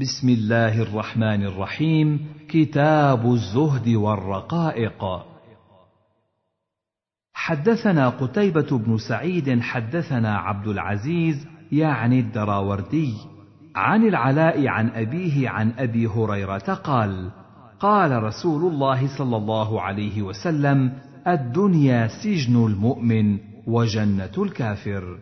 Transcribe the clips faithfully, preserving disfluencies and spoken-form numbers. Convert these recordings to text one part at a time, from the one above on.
بسم الله الرحمن الرحيم. كتاب الزهد والرقائق. حدثنا قتيبة بن سعيد حدثنا عبد العزيز يعني الدراوردي عن العلاء عن أبيه عن أبي هريرة قال: قال رسول الله صلى الله عليه وسلم: الدنيا سجن المؤمن وجنة الكافر.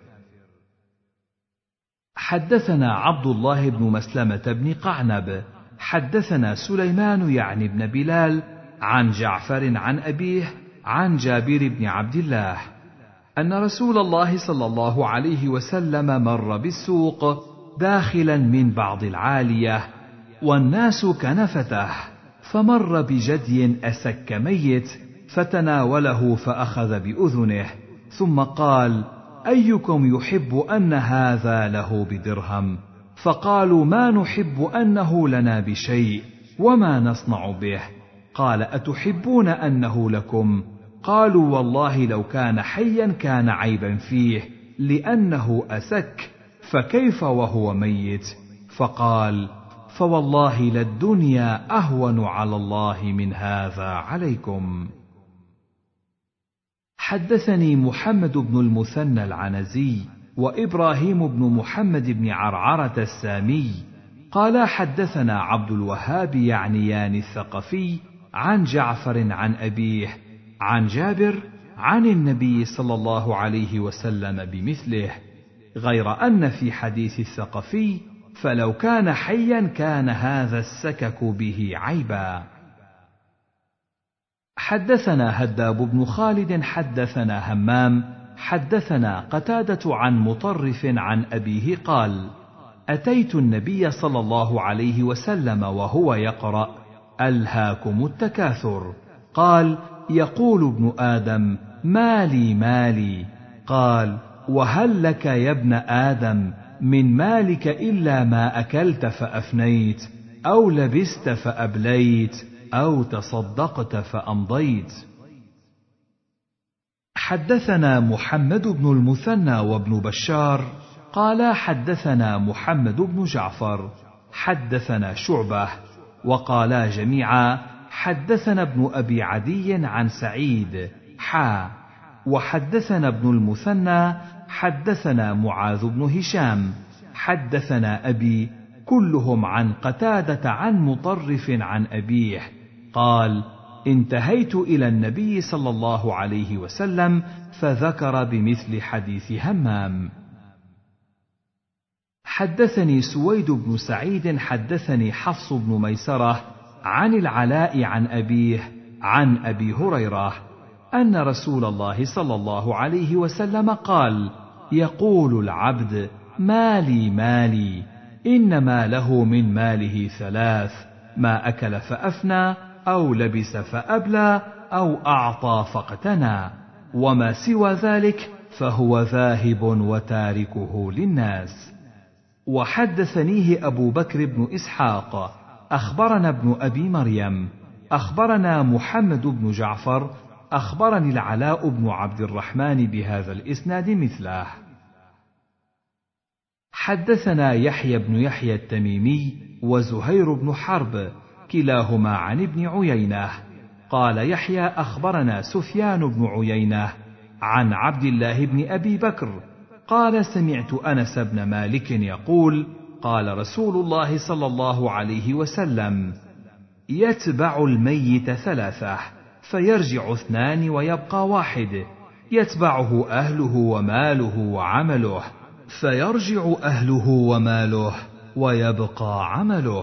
حدثنا عبد الله بن مسلمة بن قعنب حدثنا سليمان يعني بن بلال عن جعفر عن أبيه عن جابر بن عبد الله أن رسول الله صلى الله عليه وسلم مر بالسوق داخلا من بعض العالية والناس كنفته، فمر بجدي أسك ميت فتناوله فأخذ بأذنه، ثم قال: أيكم يحب أن هذا له بدرهم؟ فقالوا: ما نحب أنه لنا بشيء وما نصنع به. قال: أتحبون أنه لكم؟ قالوا: والله لو كان حيا كان عيبا فيه لأنه أسك، فكيف وهو ميت؟ فقال: فوالله للدنيا أهون على الله من هذا عليكم. حدثني محمد بن المثنى العنزي وإبراهيم بن محمد بن عرعرة السامي قال: حدثنا عبد الوهاب يعنيان الثقفي عن جعفر عن أبيه عن جابر عن النبي صلى الله عليه وسلم بمثله، غير أن في حديث الثقفي: فلو كان حيا كان هذا السكك به عيبا. حدثنا هداب بن خالد حدثنا همام حدثنا قتادة عن مطرف عن أبيه قال: أتيت النبي صلى الله عليه وسلم وهو يقرأ: ألهاكم التكاثر. قال: يقول ابن آدم: مالي مالي. قال: وهل لك يا ابن آدم من مالك إلا ما أكلت فأفنيت، أو لبست فأبليت، أو تصدقت فأمضيت. حدثنا محمد بن المثنى وابن بشار قال: حدثنا محمد بن جعفر حدثنا شعبة، وقالا جميعا: حدثنا ابن أبي عدي عن سعيد حا، وحدثنا ابن المثنى حدثنا معاذ بن هشام حدثنا أبي، كلهم عن قتادة عن مطرف عن أبيه قال: انتهيت إلى النبي صلى الله عليه وسلم فذكر بمثل حديث همام. حدثني سويد بن سعيد حدثني حفص بن ميسرة عن العلاء عن أبيه عن أبي هريرة أن رسول الله صلى الله عليه وسلم قال: يقول العبد: مالي مالي، إنما له من ماله ثلاث: ما أكل فأفنى، أو لبس فأبلى، أو أعطى فاقتنى، وما سوى ذلك فهو ذاهب وتاركه للناس. وحدثنيه أبو بكر بن إسحاق أخبرنا ابن أبي مريم أخبرنا محمد بن جعفر أخبرني العلاء بن عبد الرحمن بهذا الإسناد مثله. حدثنا يحيى بن يحيى التميمي وزهير بن حرب كلاهما عن ابن عيينة قال يحيى: أخبرنا سفيان بن عيينة عن عبد الله بن أبي بكر قال: سمعت أنس بن مالك يقول: قال رسول الله صلى الله عليه وسلم: يتبع الميت ثلاثة، فيرجع اثنان ويبقى واحد، يتبعه أهله وماله وعمله، فيرجع أهله وماله ويبقى عمله.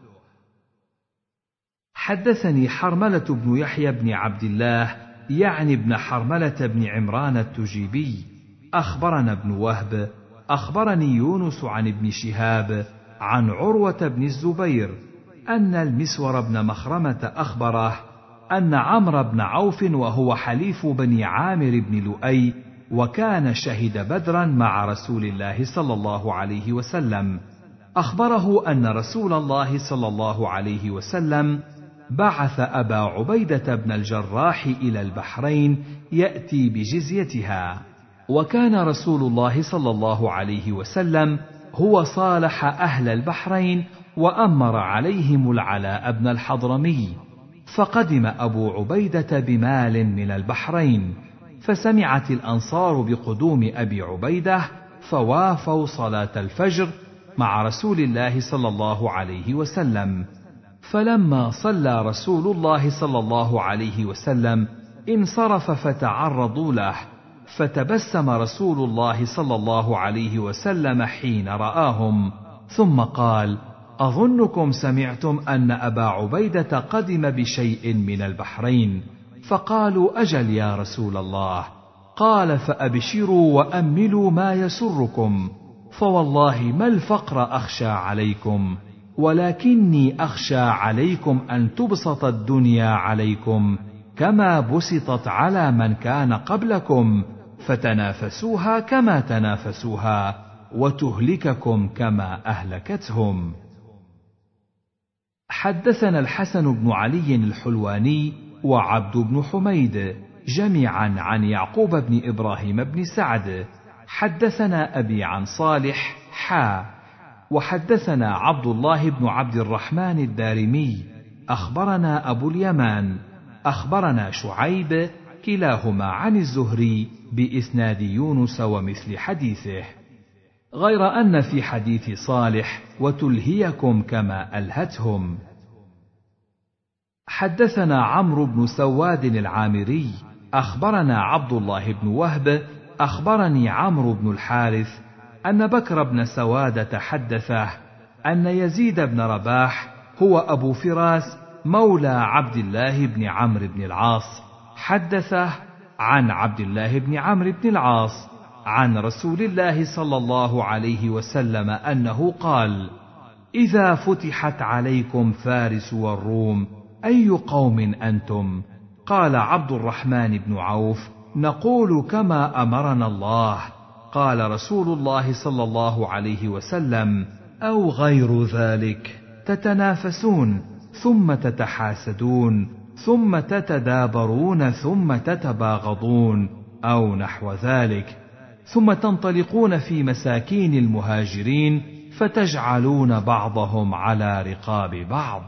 حدثني حرملة بن يحيى بن عبد الله يعني ابن حرملة بن عمران التجيبي أخبرنا ابن وهب أخبرني يونس عن ابن شهاب عن عروة بن الزبير أن المسور بن مخرمة أخبره أن عمرو بن عوف وهو حليف بني عامر بن لؤي وكان شهد بدرا مع رسول الله صلى الله عليه وسلم أخبره أن رسول الله صلى الله عليه وسلم بعث أبا عبيدة بن الجراح إلى البحرين يأتي بجزيتها، وكان رسول الله صلى الله عليه وسلم هو صالح أهل البحرين وأمر عليهم العلاء بن الحضرمي، فقدم أبو عبيدة بمال من البحرين، فسمعت الأنصار بقدوم أبي عبيدة فوافوا صلاة الفجر مع رسول الله صلى الله عليه وسلم. فلما صلى رسول الله صلى الله عليه وسلم انصرف فتعرضوا له، فتبسم رسول الله صلى الله عليه وسلم حين رآهم، ثم قال: أظنكم سمعتم أن أبا عبيدة قدم بشيء من البحرين. فقالوا: أجل يا رسول الله. قال: فأبشروا وأملوا ما يسركم، فوالله ما الفقر أخشى عليكم، ولكني أخشى عليكم أن تبسط الدنيا عليكم كما بسطت على من كان قبلكم، فتنافسوها كما تنافسوها، وتهلككم كما أهلكتهم. حدثنا الحسن بن علي الحلواني وعبد بن حميد جميعا عن يعقوب بن إبراهيم بن سعد حدثنا أبي عن صالح حا وحدثنا عبد الله بن عبد الرحمن الدارمي أخبرنا أبو اليمان أخبرنا شعيب كلاهما عن الزهري بإسناد يونس ومثل حديثه، غير أن في حديث صالح وتلهيكم كما ألهتهم. حدثنا عمرو بن سواد العامري أخبرنا عبد الله بن وهب أخبرني عمرو بن الحارث أن بكر بن سوادة حدثه أن يزيد بن رباح هو أبو فراس مولى عبد الله بن عمرو بن العاص حدثه عن عبد الله بن عمرو بن العاص عن رسول الله صلى الله عليه وسلم أنه قال: إذا فتحت عليكم فارس والروم أي قوم أنتم؟ قال عبد الرحمن بن عوف: نقول كما أمرنا الله. قال رسول الله صلى الله عليه وسلم: أو غير ذلك، تتنافسون ثم تتحاسدون ثم تتدابرون ثم تتباغضون أو نحو ذلك، ثم تنطلقون في مساكين المهاجرين فتجعلون بعضهم على رقاب بعض.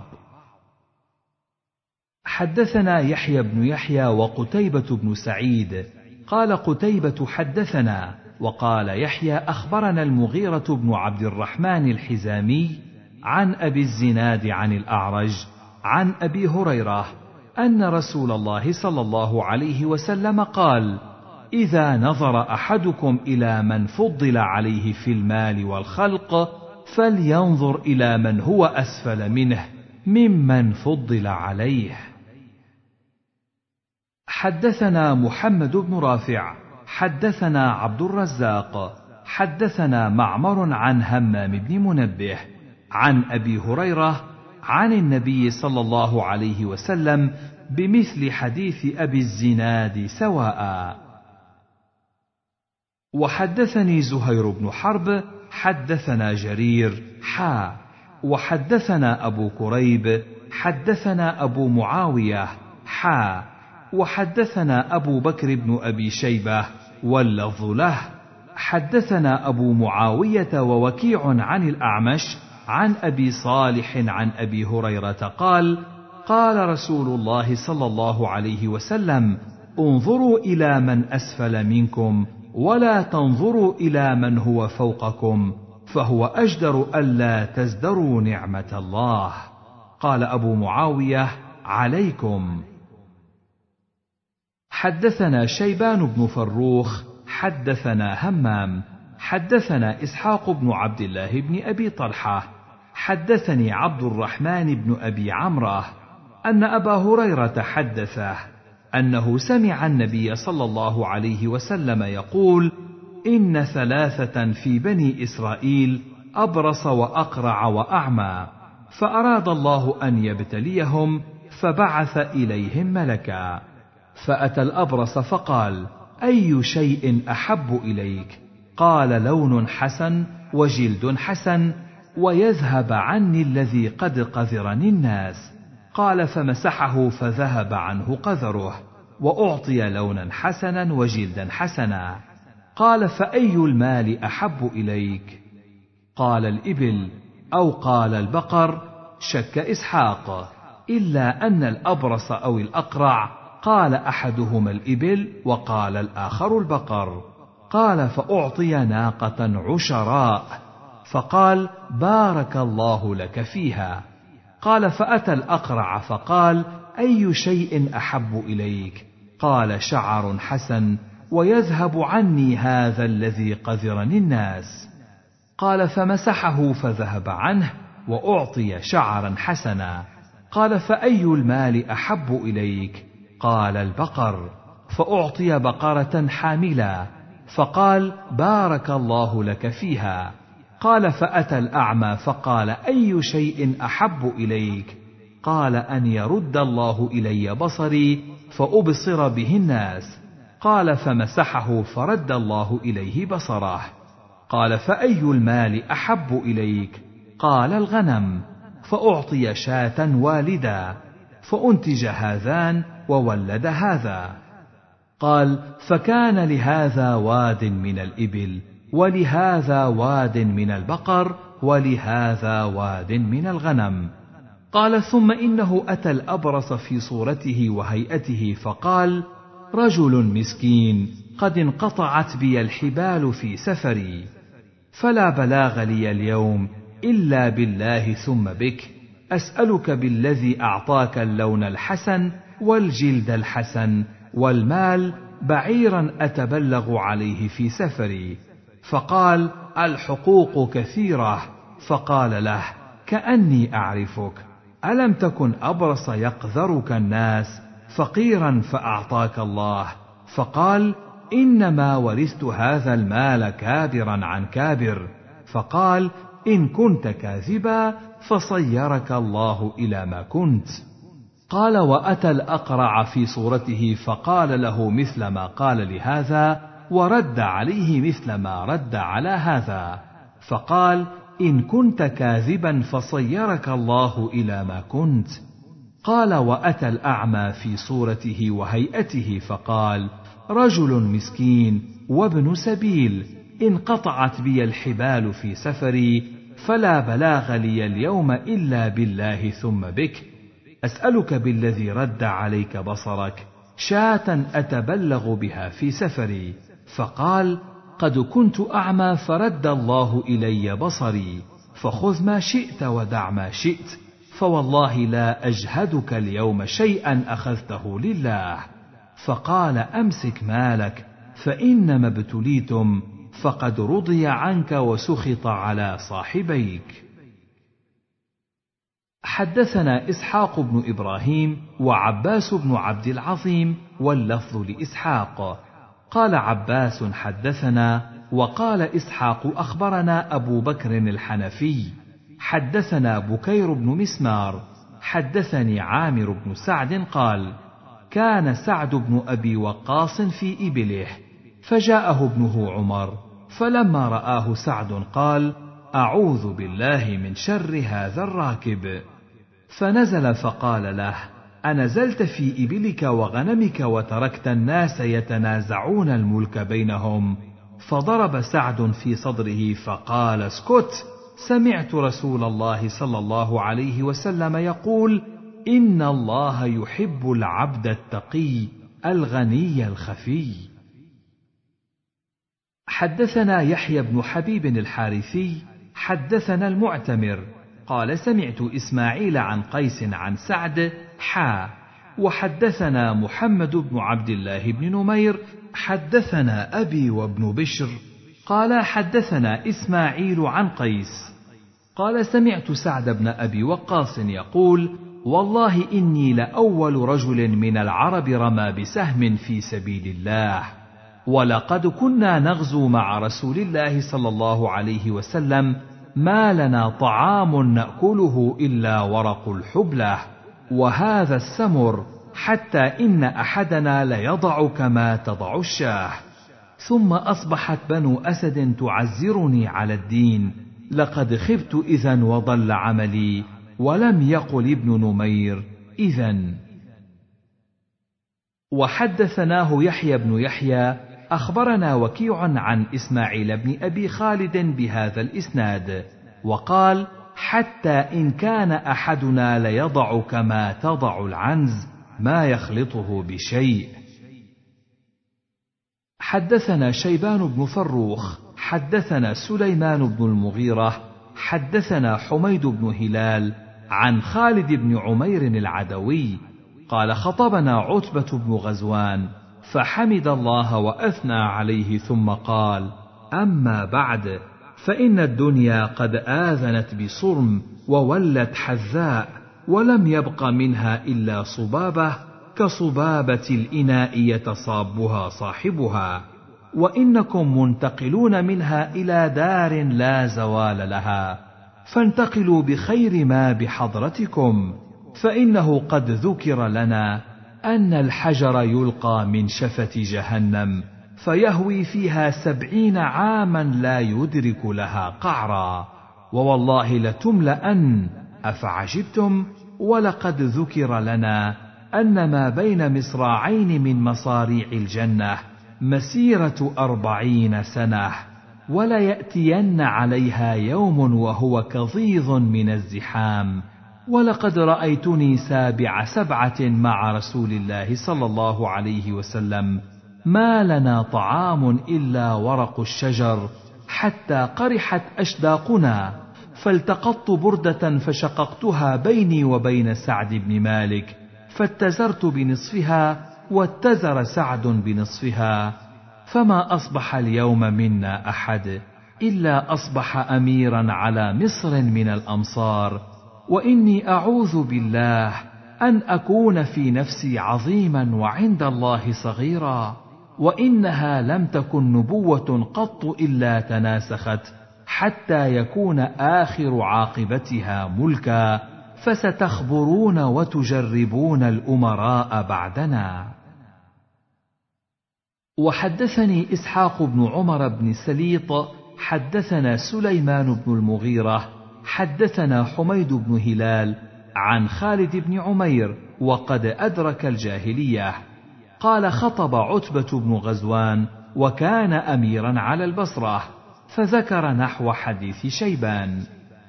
حدثنا يحيى بن يحيى وقتيبة بن سعيد قال قتيبة حدثنا، وقال يحيى أخبرنا المغيرة بن عبد الرحمن الحزامي عن أبي الزناد عن الأعرج عن أبي هريرة أن رسول الله صلى الله عليه وسلم قال: إذا نظر أحدكم إلى من فضل عليه في المال والخلق فلينظر إلى من هو أسفل منه ممن فضل عليه. حدثنا محمد بن رافع حدثنا عبد الرزاق حدثنا معمر عن همام بن منبه عن أبي هريرة عن النبي صلى الله عليه وسلم بمثل حديث أبي الزناد سواء. وحدثني زهير بن حرب حدثنا جرير حا وحدثنا أبو كريب حدثنا أبو معاوية حا وحدثنا أبو بكر بن أبي شيبة واللفظ له حدثنا أبو معاوية ووكيع عن الأعمش عن أبي صالح عن أبي هريرة قال: قال رسول الله صلى الله عليه وسلم: انظروا إلى من أسفل منكم ولا تنظروا إلى من هو فوقكم، فهو أجدر ألا تزدروا نعمة الله. قال أبو معاوية: عليكم. حدثنا شيبان بن فروخ حدثنا همام حدثنا إسحاق بن عبد الله بن أبي طلحة حدثني عبد الرحمن بن أبي عمرة أن أبا هريرة حدثه أنه سمع النبي صلى الله عليه وسلم يقول: إن ثلاثة في بني إسرائيل أبرص وأقرع وأعمى، فأراد الله أن يبتليهم فبعث إليهم ملكا، فأتى الأبرص فقال: أي شيء أحب إليك؟ قال: لون حسن وجلد حسن ويذهب عني الذي قد قذرني الناس. قال: فمسحه فذهب عنه قذره، وأعطي لونا حسنا وجلدا حسنا. قال: فأي المال أحب إليك؟ قال الإبل أو قال البقر، شك إسحاق، إلا أن الأبرص أو الأقرع قال أحدهما الإبل وقال الآخر البقر. قال فأعطي ناقة عشراء، فقال بارك الله لك فيها. قال فأتى الأقرع فقال أي شيء أحب إليك؟ قال شعر حسن ويذهب عني هذا الذي قذرني الناس. قال فمسحه فذهب عنه وأعطي شعرا حسنا. قال فأي المال أحب إليك؟ قال البقر، فأعطي بقرة حاملا، فقال بارك الله لك فيها. قال فأتى الأعمى فقال أي شيء أحب إليك؟ قال أن يرد الله إلي بصري فأبصر به الناس. قال فمسحه فرد الله إليه بصره. قال فأي المال أحب إليك؟ قال الغنم، فأعطي شاة والدا، فأنتج هذان وولد هذا. قال فكان لهذا واد من الإبل، ولهذا واد من البقر، ولهذا واد من الغنم. قال ثم إنه أتى الأبرص في صورته وهيئته فقال رجل مسكين قد انقطعت بي الحبال في سفري، فلا بلاغ لي اليوم إلا بالله ثم بك، أسألك بالذي أعطاك اللون الحسن والجلد الحسن والمال بعيرا أتبلغ عليه في سفري. فقال الحقوق كثيرة. فقال له كأني أعرفك، ألم تكن أبرص يقذرك الناس فقيرا فأعطاك الله؟ فقال إنما ورثت هذا المال كابرا عن كابر. فقال إن كنت كاذبا فصيرك الله إلى ما كنت. قال وأتى الأقرع في صورته فقال له مثل ما قال لهذا، ورد عليه مثل ما رد على هذا. فقال إن كنت كاذبا فصيرك الله إلى ما كنت. قال وأتى الأعمى في صورته وهيئته فقال رجل مسكين وابن سبيل انقطعت بي الحبال في سفري، فلا بلاغ لي اليوم إلا بالله ثم بك، أسألك بالذي رد عليك بصرك شاة أتبلغ بها في سفري. فقال قد كنت أعمى فرد الله إلي بصري، فخذ ما شئت ودع ما شئت، فوالله لا أجهدك اليوم شيئا أخذته لله. فقال أمسك مالك فإنما ابتليتم، فقد رضي عنك وسخط على صاحبيك. حدثنا إسحاق بن إبراهيم وعباس بن عبد العظيم واللفظ لإسحاق. قال عباس حدثنا، وقال إسحاق أخبرنا أبو بكر الحنفي حدثنا بكير بن مسمار حدثني عامر بن سعد قال كان سعد بن أبي وقاص في إبله، فجاءه ابنه عمر، فلما رآه سعد قال أعوذ بالله من شر هذا الراكب، فنزل فقال له أنزلت في إبلك وغنمك وتركت الناس يتنازعون الملك بينهم؟ فضرب سعد في صدره فقال اسكت، سمعت رسول الله صلى الله عليه وسلم يقول إن الله يحب العبد التقي الغني الخفي. حدثنا يحيى بن حبيب الحارثي حدثنا المعتمر قال سمعت إسماعيل عن قيس عن سعد حا، وحدثنا محمد بن عبد الله بن نمير حدثنا أبي وابن بشر قال حدثنا إسماعيل عن قيس قال سمعت سعد بن أبي وقاص يقول والله إني لأول رجل من العرب رمى بسهم في سبيل الله، ولقد كنا نغزو مع رسول الله صلى الله عليه وسلم ما لنا طعام نأكله إلا ورق الحبلة وهذا السمر، حتى إن أحدنا ليضع كما تضع الشاه. ثم أصبحت بنو أسد تعزرني على الدين، لقد خبت إذن وضل عملي. ولم يقل ابن نمير إذن. وحدثناه يحيى بن يحيى أخبرنا وكيع عن إسماعيل بن أبي خالد بهذا الإسناد، وقال: حتى إن كان أحدنا ليضع كما تضع العنز ما يخلطه بشيء. حدثنا شيبان بن فروخ حدثنا سليمان بن المغيرة حدثنا حميد بن هلال عن خالد بن عمير العدوي قال: خطبنا عتبة بن غزوان فحمد الله وأثنى عليه ثم قال: أما بعد، فإن الدنيا قد آذنت بصرم وولت حذاء، ولم يبق منها إلا صبابة كصبابة الإناء يتصابها صاحبها، وإنكم منتقلون منها إلى دار لا زوال لها، فانتقلوا بخير ما بحضرتكم، فإنه قد ذكر لنا أن الحجر يلقى من شفة جهنم فيهوي فيها سبعين عاما لا يدرك لها قعرا، ووالله لتملأن، أفعجبتم؟ ولقد ذكر لنا أن ما بين مصراعين من مصاريع الجنة مسيرة أربعين سنة، وليأتين عليها يوم وهو كظيظ من الزحام. ولقد رأيتني سابع سبعة مع رسول الله صلى الله عليه وسلم، ما لنا طعام إلا ورق الشجر حتى قرحت أشداقنا، فالتقطت بردة فشققتها بيني وبين سعد بن مالك، فاتزرت بنصفها واتزر سعد بنصفها، فما أصبح اليوم منا أحد إلا أصبح أميرا على مصر من الأمصار، وإني أعوذ بالله أن أكون في نفسي عظيما وعند الله صغيرا، وإنها لم تكن نبوة قط إلا تناسخت حتى يكون آخر عاقبتها ملكا، فستخبرون وتجربون الأمراء بعدنا. وحدثني إسحاق بن عمر بن سليط حدثنا سليمان بن المغيرة حدثنا حميد بن هلال عن خالد بن عمير وقد أدرك الجاهلية قال: خطب عتبة بن غزوان وكان أميرا على البصرة، فذكر نحو حديث شيبان.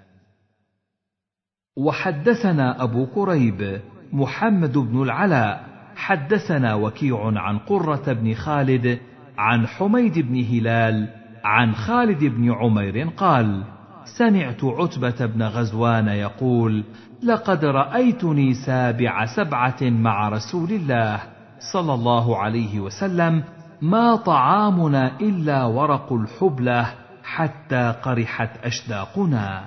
وحدثنا أبو كريب محمد بن العلاء حدثنا وكيع عن قرة بن خالد عن حميد بن هلال عن خالد بن عمير قال: سمعت عتبة بن غزوان يقول: لقد رأيتني سابع سبعة مع رسول الله صلى الله عليه وسلم، ما طعامنا إلا ورق الحبلة حتى قرحت أشداقنا.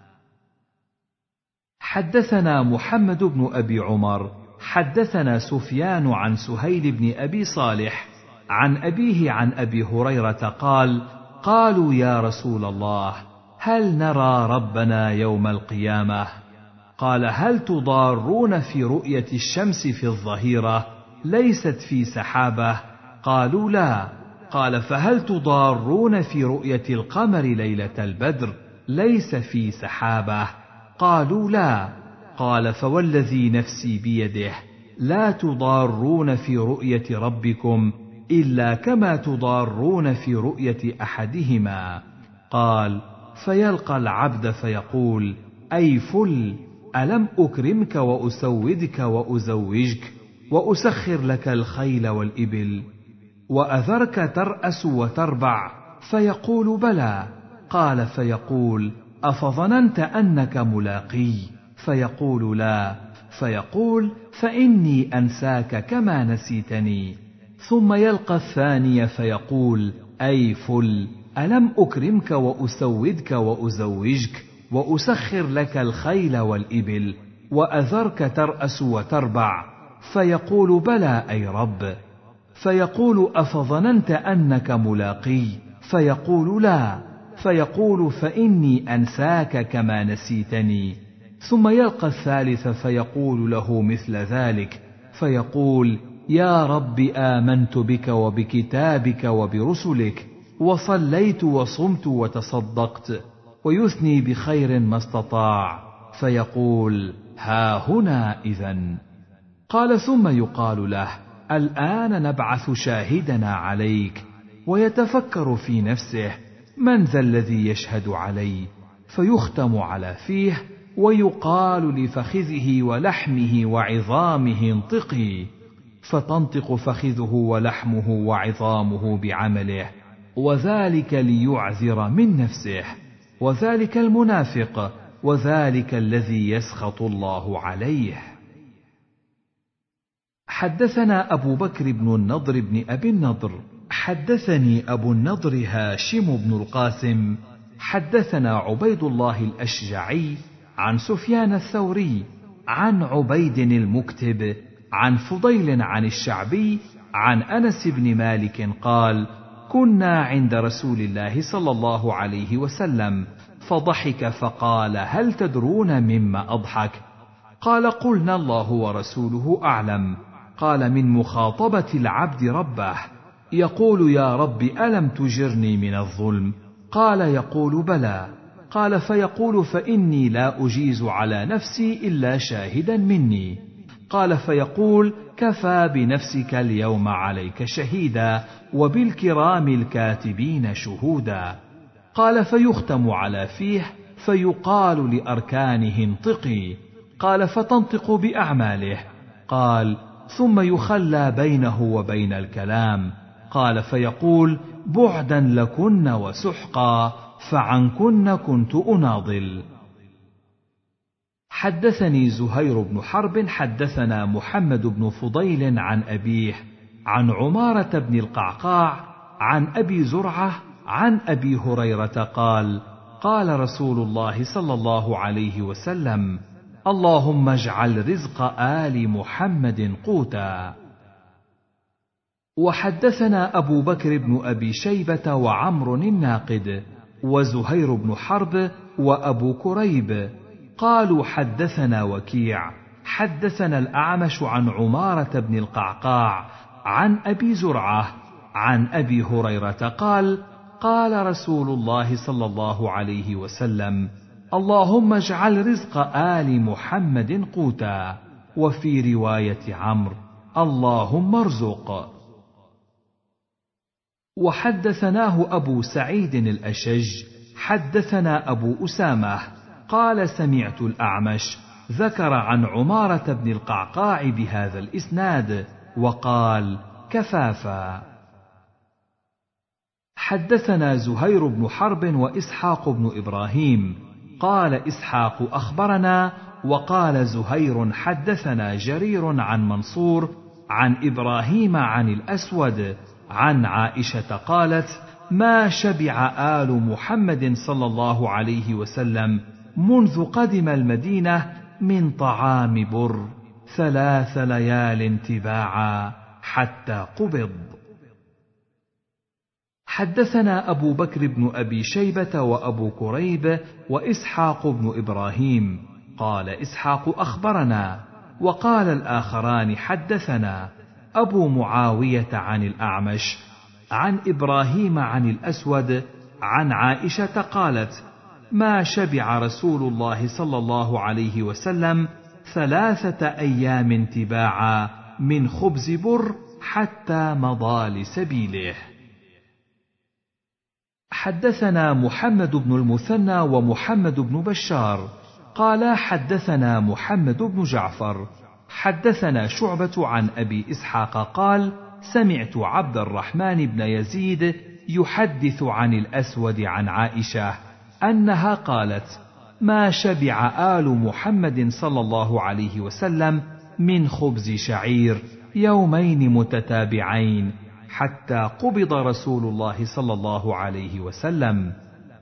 حدثنا محمد بن أبي عمر حدثنا سفيان عن سهيل بن أبي صالح عن أبيه عن أبي هريرة قال: قالوا يا رسول الله، هل نرى ربنا يوم القيامة؟ قال: هل تضارون في رؤية الشمس في الظهيرة ليست في سحابة؟ قالوا لا. قال: فهل تضارون في رؤية القمر ليلة البدر ليس في سحابة؟ قالوا لا. قال: فوالذي نفسي بيده لا تضارون في رؤية ربكم إلا كما تضارون في رؤية أحدهما. قال: فيلقى العبد فيقول: أي فل، ألم أكرمك وأسودك وأزوجك وأسخر لك الخيل والإبل وأذرك ترأس وتربع؟ فيقول: بلى. قال: فيقول: أفظننت أنك ملاقي؟ فيقول: لا. فيقول: فإني أنساك كما نسيتني. ثم يلقى الثاني فيقول: أي فل، ألم أكرمك وأسودك وأزوجك وأسخر لك الخيل والإبل وأذرك ترأس وتربع؟ فيقول: بلى أي رب. فيقول: أفظننت أنك ملاقي؟ فيقول: لا. فيقول: فإني أنساك كما نسيتني. ثم يلقى الثالث فيقول له مثل ذلك، فيقول: يا رب، آمنت بك وبكتابك وبرسلك، وصليت وصمت وتصدقت، ويثني بخير ما استطاع. فيقول: ها هنا إذن. قال: ثم يقال له: الآن نبعث شاهدنا عليك، ويتفكر في نفسه: من ذا الذي يشهد علي؟ فيختم على فيه، ويقال لفخذه ولحمه وعظامه: انطقي، فتنطق فخذه ولحمه وعظامه بعمله، وذلك ليعذر من نفسه، وذلك المنافق، وذلك الذي يسخط الله عليه. حدثنا أبو بكر بن النضر بن أبي النضر حدثني أبو النضر هاشم بن القاسم حدثنا عبيد الله الأشجعي عن سفيان الثوري عن عبيد المكتب عن فضيل عن الشعبي عن أنس بن مالك قال: كنا عند رسول الله صلى الله عليه وسلم فضحك فقال: هل تدرون مما أضحك؟ قال: قلنا: الله ورسوله أعلم. قال: من مخاطبة العبد ربه، يقول: يا رب ألم تجرني من الظلم؟ قال: يقول: بلى. قال: فيقول: فإني لا أجيز على نفسي إلا شاهدا مني. قال: فيقول: كفى بنفسك اليوم عليك شهيدا، وبالكرام الكاتبين شهودا. قال: فيختم على فيه، فيقال لأركانه: انطقي. قال: فتنطق بأعماله. قال: ثم يخلى بينه وبين الكلام. قال: فيقول: بعدا لكن وسحقا، فعنكن كنت أناضل. حدثني زهير بن حرب حدثنا محمد بن فضيل عن أبيه عن عمارة بن القعقاع عن أبي زرعة عن أبي هريرة قال: قال رسول الله صلى الله عليه وسلم: اللهم اجعل رزق آل محمد قوتا. وحدثنا أبو بكر بن أبي شيبة وعمر الناقد وزهير بن حرب وأبو كريب قالوا: حدثنا وكيع حدثنا الأعمش عن عمارة بن القعقاع عن أبي زرعة عن أبي هريرة قال: قال رسول الله صلى الله عليه وسلم: اللهم اجعل رزق آل محمد قوتا. وفي رواية عمرو: اللهم ارزق. وحدثناه أبو سعيد الأشج حدثنا أبو أسامة قال: سمعت الأعمش ذكر عن عمارة بن القعقاع بهذا الإسناد وقال: كفافا. حدثنا زهير بن حرب وإسحاق بن إبراهيم قال إسحاق: أخبرنا، وقال زهير: حدثنا جرير عن منصور عن إبراهيم عن الأسود عن عائشة قالت: ما شبع آل محمد صلى الله عليه وسلم منذ قدم المدينة من طعام بر ثلاث ليال تباعا حتى قبض. حدثنا أبو بكر بن أبي شيبة وأبو كريب وإسحاق بن إبراهيم قال إسحاق: أخبرنا، وقال الآخران: حدثنا أبو معاوية عن الأعمش عن إبراهيم عن الأسود عن عائشة قالت: ما شبع رسول الله صلى الله عليه وسلم ثلاثة أيام تباعا من خبز بر حتى مضى لسبيله. حدثنا محمد بن المثنى ومحمد بن بشار قال: حدثنا محمد بن جعفر حدثنا شعبة عن أبي إسحاق قال: سمعت عبد الرحمن بن يزيد يحدث عن الأسود عن عائشة أنها قالت: ما شبع آل محمد صلى الله عليه وسلم من خبز شعير يومين متتابعين حتى قبض رسول الله صلى الله عليه وسلم.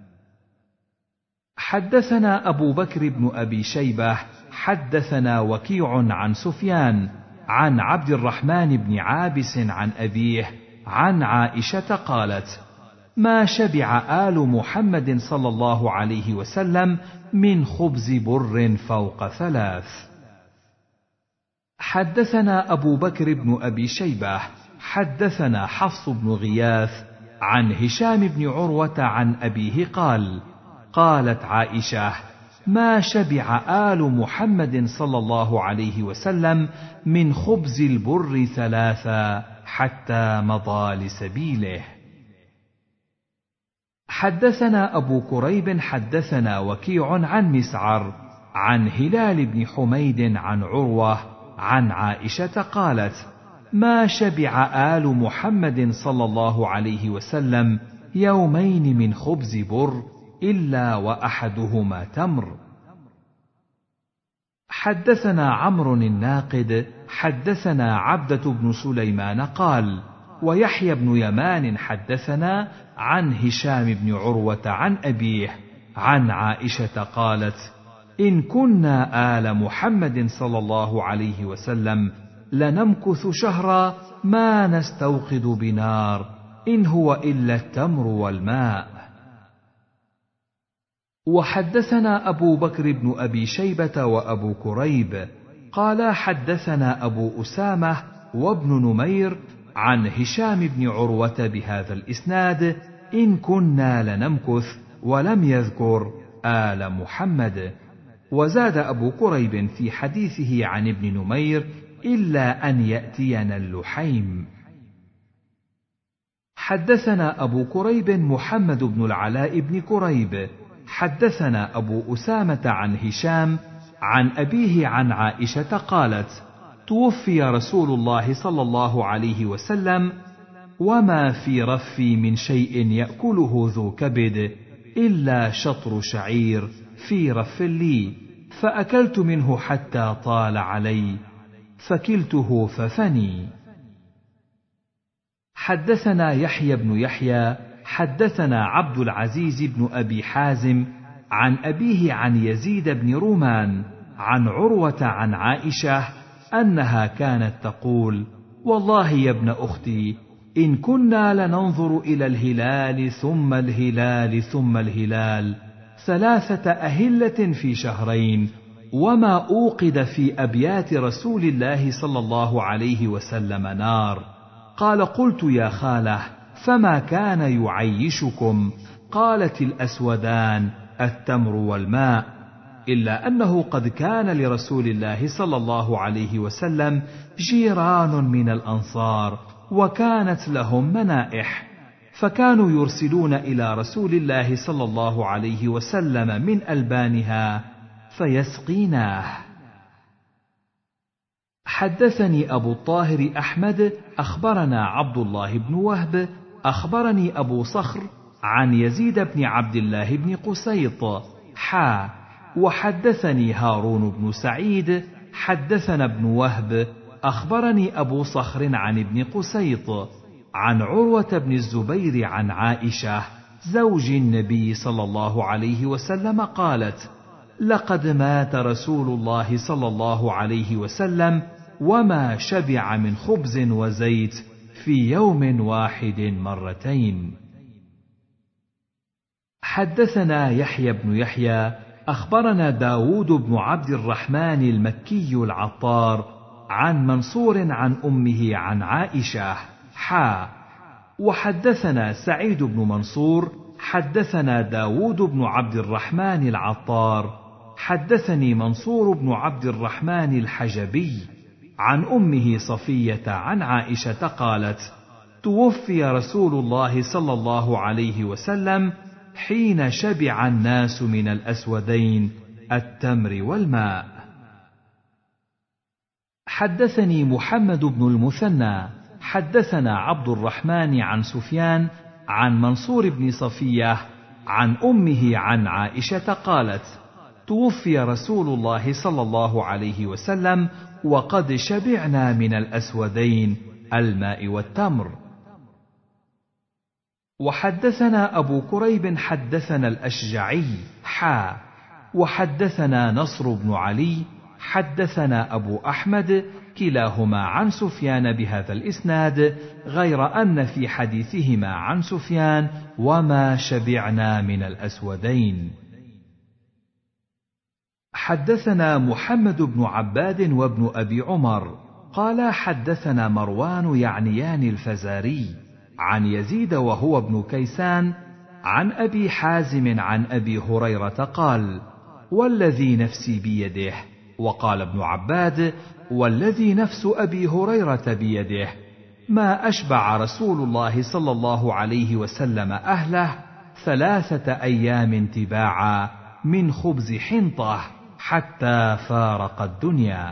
حدثنا أبو بكر بن أبي شيبة حدثنا وكيع عن سفيان عن عبد الرحمن بن عابس عن أبيه عن عائشة قالت: ما شبع آل محمد صلى الله عليه وسلم من خبز بر فوق ثلاث. حدثنا أبو بكر بن أبي شيبة حدثنا حفص بن غياث عن هشام بن عروة عن أبيه قال: قالت عائشة: ما شبع آل محمد صلى الله عليه وسلم من خبز البر ثلاثا حتى مضى لسبيله. حدثنا أبو كريب حدثنا وكيع عن مسعر عن هلال بن حميد عن عروة عن عائشة قالت: ما شبع آل محمد صلى الله عليه وسلم يومين من خبز بر إلا وأحدهما تمر. حدثنا عمرو الناقد حدثنا عبدة بن سليمان قال: ويحيى بن يمان حدثنا عن هشام بن عروة عن أبيه عن عائشة قالت: إن كنا آل محمد صلى الله عليه وسلم لنمكث شهرا ما نستوقد بنار إن هو إلا التمر والماء. وحدثنا أبو بكر بن أبي شيبة وأبو كريب قال حدثنا أبو أسامة وابن نمير عن هشام بن عروة بهذا الإسناد: إن كنا لنمكث، ولم يذكر آل محمد. وزاد أبو كريب في حديثه عن ابن نمير: إلا أن يأتينا اللحيم. حدثنا أبو كريب محمد بن العلاء بن كريب حدثنا أبو أسامة عن هشام عن أبيه عن عائشة قالت: توفي رسول الله صلى الله عليه وسلم وما في رفي من شيء يأكله ذو كبد إلا شطر شعير في رف لي، فأكلت منه حتى طال علي فكلته ففني. حدثنا يحيى بن يحيى حدثنا عبد العزيز بن أبي حازم عن أبيه عن يزيد بن رومان عن عروة عن عائشة أنها كانت تقول: والله يا ابن أختي، إن كنا لننظر إلى الهلال ثم الهلال ثم الهلال ثلاثة أهلة في شهرين، وما أوقد في أبيات رسول الله صلى الله عليه وسلم نار. قال: قلت يا خالة، فما كان يعيشكم؟ قالت: الأسودان التمر والماء، إلا أنه قد كان لرسول الله صلى الله عليه وسلم جيران من الأنصار وكانت لهم منائح، فكانوا يرسلون إلى رسول الله صلى الله عليه وسلم من ألبانها فيسقيناه. حدثني أبو الطاهر أحمد أخبرنا عبد الله بن وهب أخبرني أبو صخر عن يزيد بن عبد الله بن قسيط حا وحدثني هارون بن سعيد حدثنا ابن وهب أخبرني أبو صخر عن ابن قسيط عن عروة بن الزبير عن عائشة زوج النبي صلى الله عليه وسلم قالت: لقد مات رسول الله صلى الله عليه وسلم وما شبع من خبز وزيت في يوم واحد مرتين. حدثنا يحيى بن يحيى أخبرنا داود بن عبد الرحمن المكي العطار عن منصور عن أمه عن عائشة حا وحدثنا سعيد بن منصور حدثنا داود بن عبد الرحمن العطار حدثني منصور بن عبد الرحمن الحجبي عن أمه صفية عن عائشة قالت: توفي رسول الله صلى الله عليه وسلم حين شبع الناس من الأسودين التمر والماء. حدثني محمد بن المثنى حدثنا عبد الرحمن عن سفيان عن منصور بن صفية عن أمه عن عائشة قالت: توفي رسول الله صلى الله عليه وسلم وقد شبعنا من الأسودين الماء والتمر. وحدثنا أبو كريب حدثنا الأشجعي حا وحدثنا نصر بن علي حدثنا أبو أحمد كلاهما عن سفيان بهذا الإسناد، غير أن في حديثهما عن سفيان وما شبعنا من الأسودين. حدثنا محمد بن عباد وابن أبي عمر قال حدثنا مروان يعنيان الفزاري عن يزيد وهو ابن كيسان عن أبي حازم عن أبي هريرة قال: والذي نفسي بيده. وقال ابن عباد: والذي نفس أبي هريرة بيده ما أشبع رسول الله صلى الله عليه وسلم أهله ثلاثة أيام تباعا من خبز حنطة حتى فارق الدنيا.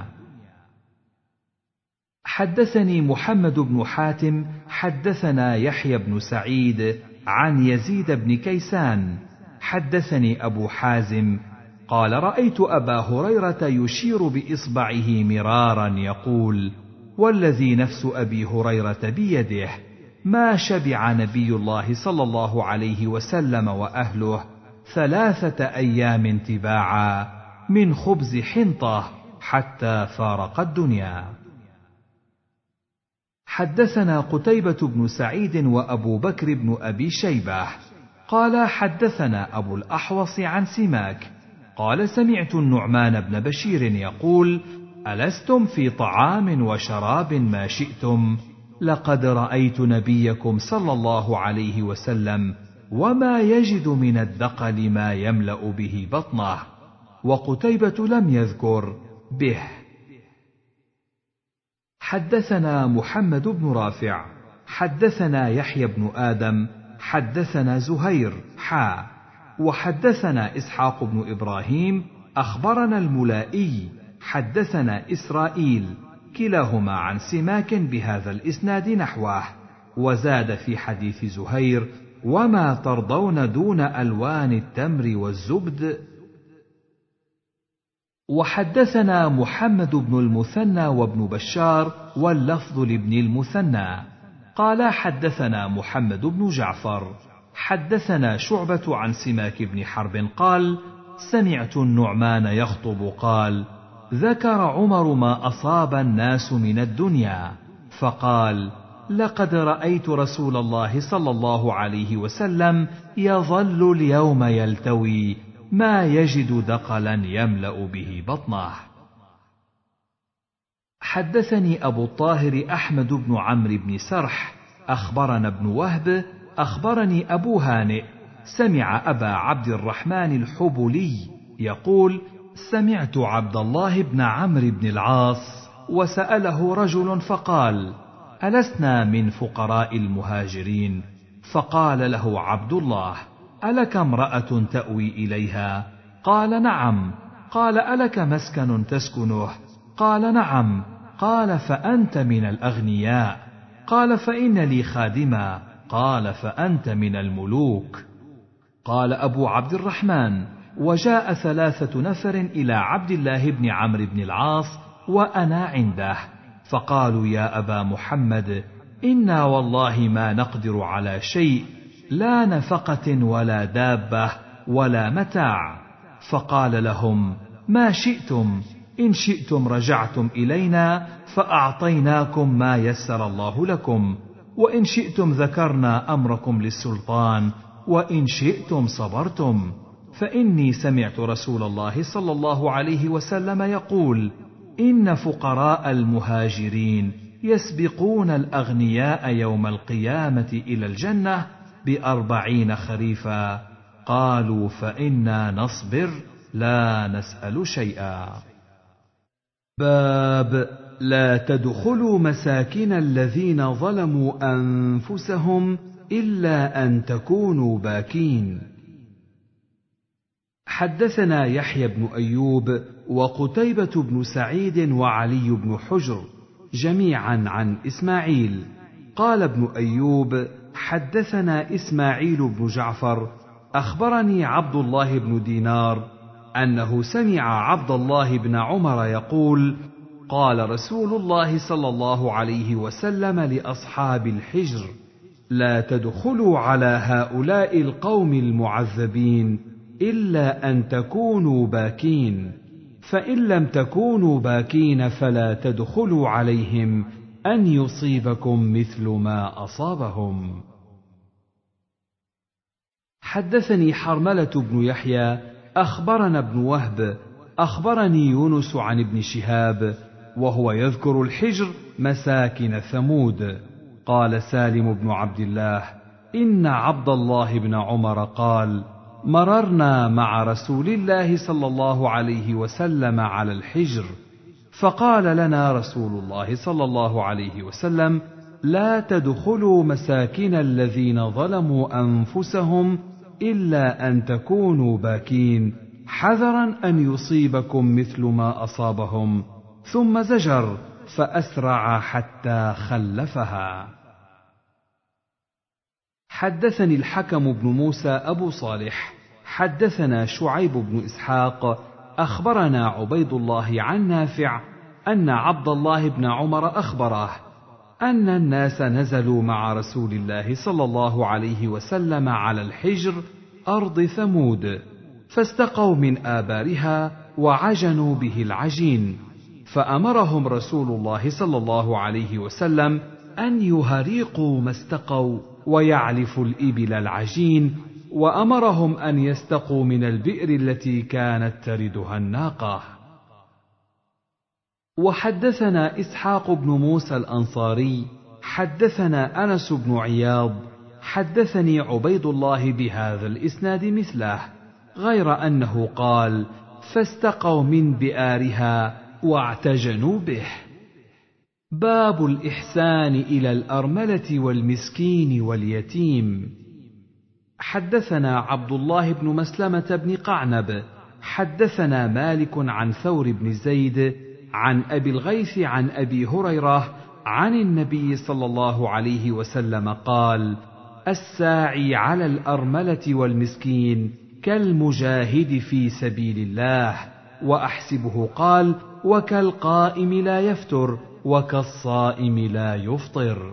حدثني محمد بن حاتم حدثنا يحيى بن سعيد عن يزيد بن كيسان حدثني أبو حازم قال رأيت أبا هريرة يشير بإصبعه مرارا يقول: والذي نفس أبي هريرة بيده ما شبع نبي الله صلى الله عليه وسلم وأهله ثلاثة أيام تباعا من خبز حنطة حتى فارق الدنيا. حدثنا قتيبة بن سعيد وأبو بكر بن أبي شيبة قال حدثنا أبو الأحوص عن سماك قال سمعت النعمان بن بشير يقول: ألستم في طعام وشراب ما شئتم؟ لقد رأيت نبيكم صلى الله عليه وسلم وما يجد من الدقل ما يملأ به بطنه. وقتيبة لم يذكر به. حدثنا محمد بن رافع حدثنا يحيى بن آدم حدثنا زهير حا وحدثنا إسحاق بن إبراهيم أخبرنا الملائي حدثنا إسرائيل كلاهما عن سماك بهذا الإسناد نحوه، وزاد في حديث زهير: وما ترضون دون ألوان التمر والزبد. وحدثنا محمد بن المثنى وابن بشار واللفظ لابن المثنى قال حدثنا محمد بن جعفر حدثنا شعبة عن سماك بن حرب قال: سمعت النعمان يخطب قال: ذكر عمر ما أصاب الناس من الدنيا فقال: لقد رأيت رسول الله صلى الله عليه وسلم يظل اليوم يلتوي ما يجد دقلا يملأ به بطنه. حدثني أبو الطاهر أحمد بن عمرو بن سرح أخبرنا ابن وهب أخبرني أبو هانئ سمع أبا عبد الرحمن الحبلي يقول: سمعت عبد الله بن عمرو بن العاص وسأله رجل فقال: ألسنا من فقراء المهاجرين؟ فقال له عبد الله: ألك امرأة تأوي إليها؟ قال: نعم. قال: ألك مسكن تسكنه؟ قال: نعم. قال: فأنت من الأغنياء. قال: فإن لي خادما. قال: فأنت من الملوك. قال أبو عبد الرحمن: وجاء ثلاثة نفر إلى عبد الله بن عمرو بن العاص وأنا عنده، فقالوا: يا أبا محمد، إنا والله ما نقدر على شيء، لا نفقة ولا دابة ولا متاع. فقال لهم: ما شئتم، إن شئتم رجعتم إلينا فأعطيناكم ما يسر الله لكم، وإن شئتم ذكرنا أمركم للسلطان، وإن شئتم صبرتم. فإني سمعت رسول الله صلى الله عليه وسلم يقول: إن فقراء المهاجرين يسبقون الأغنياء يوم القيامة إلى الجنة بأربعين خريفا. قالوا: فإنا نصبر لا نسأل شيئا. باب لا تدخلوا مساكن الذين ظلموا أنفسهم إلا أن تكونوا باكين. حدثنا يحيى بن أيوب وقتيبة بن سعيد وعلي بن حجر جميعا عن إسماعيل قال ابن أيوب: حدثنا إسماعيل بن جعفر أخبرني عبد الله بن دينار أنه سمع عبد الله بن عمر يقول: قال رسول الله صلى الله عليه وسلم لأصحاب الحجر: لا تدخلوا على هؤلاء القوم المعذبين إلا أن تكونوا باكين، فإن لم تكونوا باكين فلا تدخلوا عليهم أن يصيبكم مثل ما أصابهم. حدثني حرملة بن يحيى أخبرنا ابن وهب أخبرني يونس عن ابن شهاب وهو يذكر الحجر مساكن ثمود. قال سالم بن عبد الله: إن عبد الله بن عمر قال: مررنا مع رسول الله صلى الله عليه وسلم على الحجر، فقال لنا رسول الله صلى الله عليه وسلم: لا تدخلوا مساكن الذين ظلموا أنفسهم إلا أن تكونوا باكين حذرا أن يصيبكم مثل ما أصابهم، ثم زجر فأسرع حتى خلفها. حدثني الحكم بن موسى أبو صالح حدثنا شعيب بن إسحاق أخبرنا عبيد الله عن نافع أن عبد الله بن عمر أخبره أن الناس نزلوا مع رسول الله صلى الله عليه وسلم على الحجر أرض ثمود، فاستقوا من آبارها وعجنوا به العجين، فأمرهم رسول الله صلى الله عليه وسلم أن يهريقوا ما استقوا ويعلفوا الإبل العجين، وأمرهم أن يستقوا من البئر التي كانت تردها الناقة. وحدثنا إسحاق بن موسى الأنصاري حدثنا أنس بن عياض حدثني عبيد الله بهذا الإسناد مثله، غير أنه قال فاستقوا من بئارها واعتجنوا به. باب الإحسان إلى الأرملة والمسكين واليتيم. حدثنا عبد الله بن مسلمة بن قعنب حدثنا مالك عن ثور بن زيد عن أبي الغيث عن أبي هريرة عن النبي صلى الله عليه وسلم قال: الساعي على الأرملة والمسكين كالمجاهد في سبيل الله، وأحسبه قال: وكالقائم لا يفتر وكالصائم لا يفطر.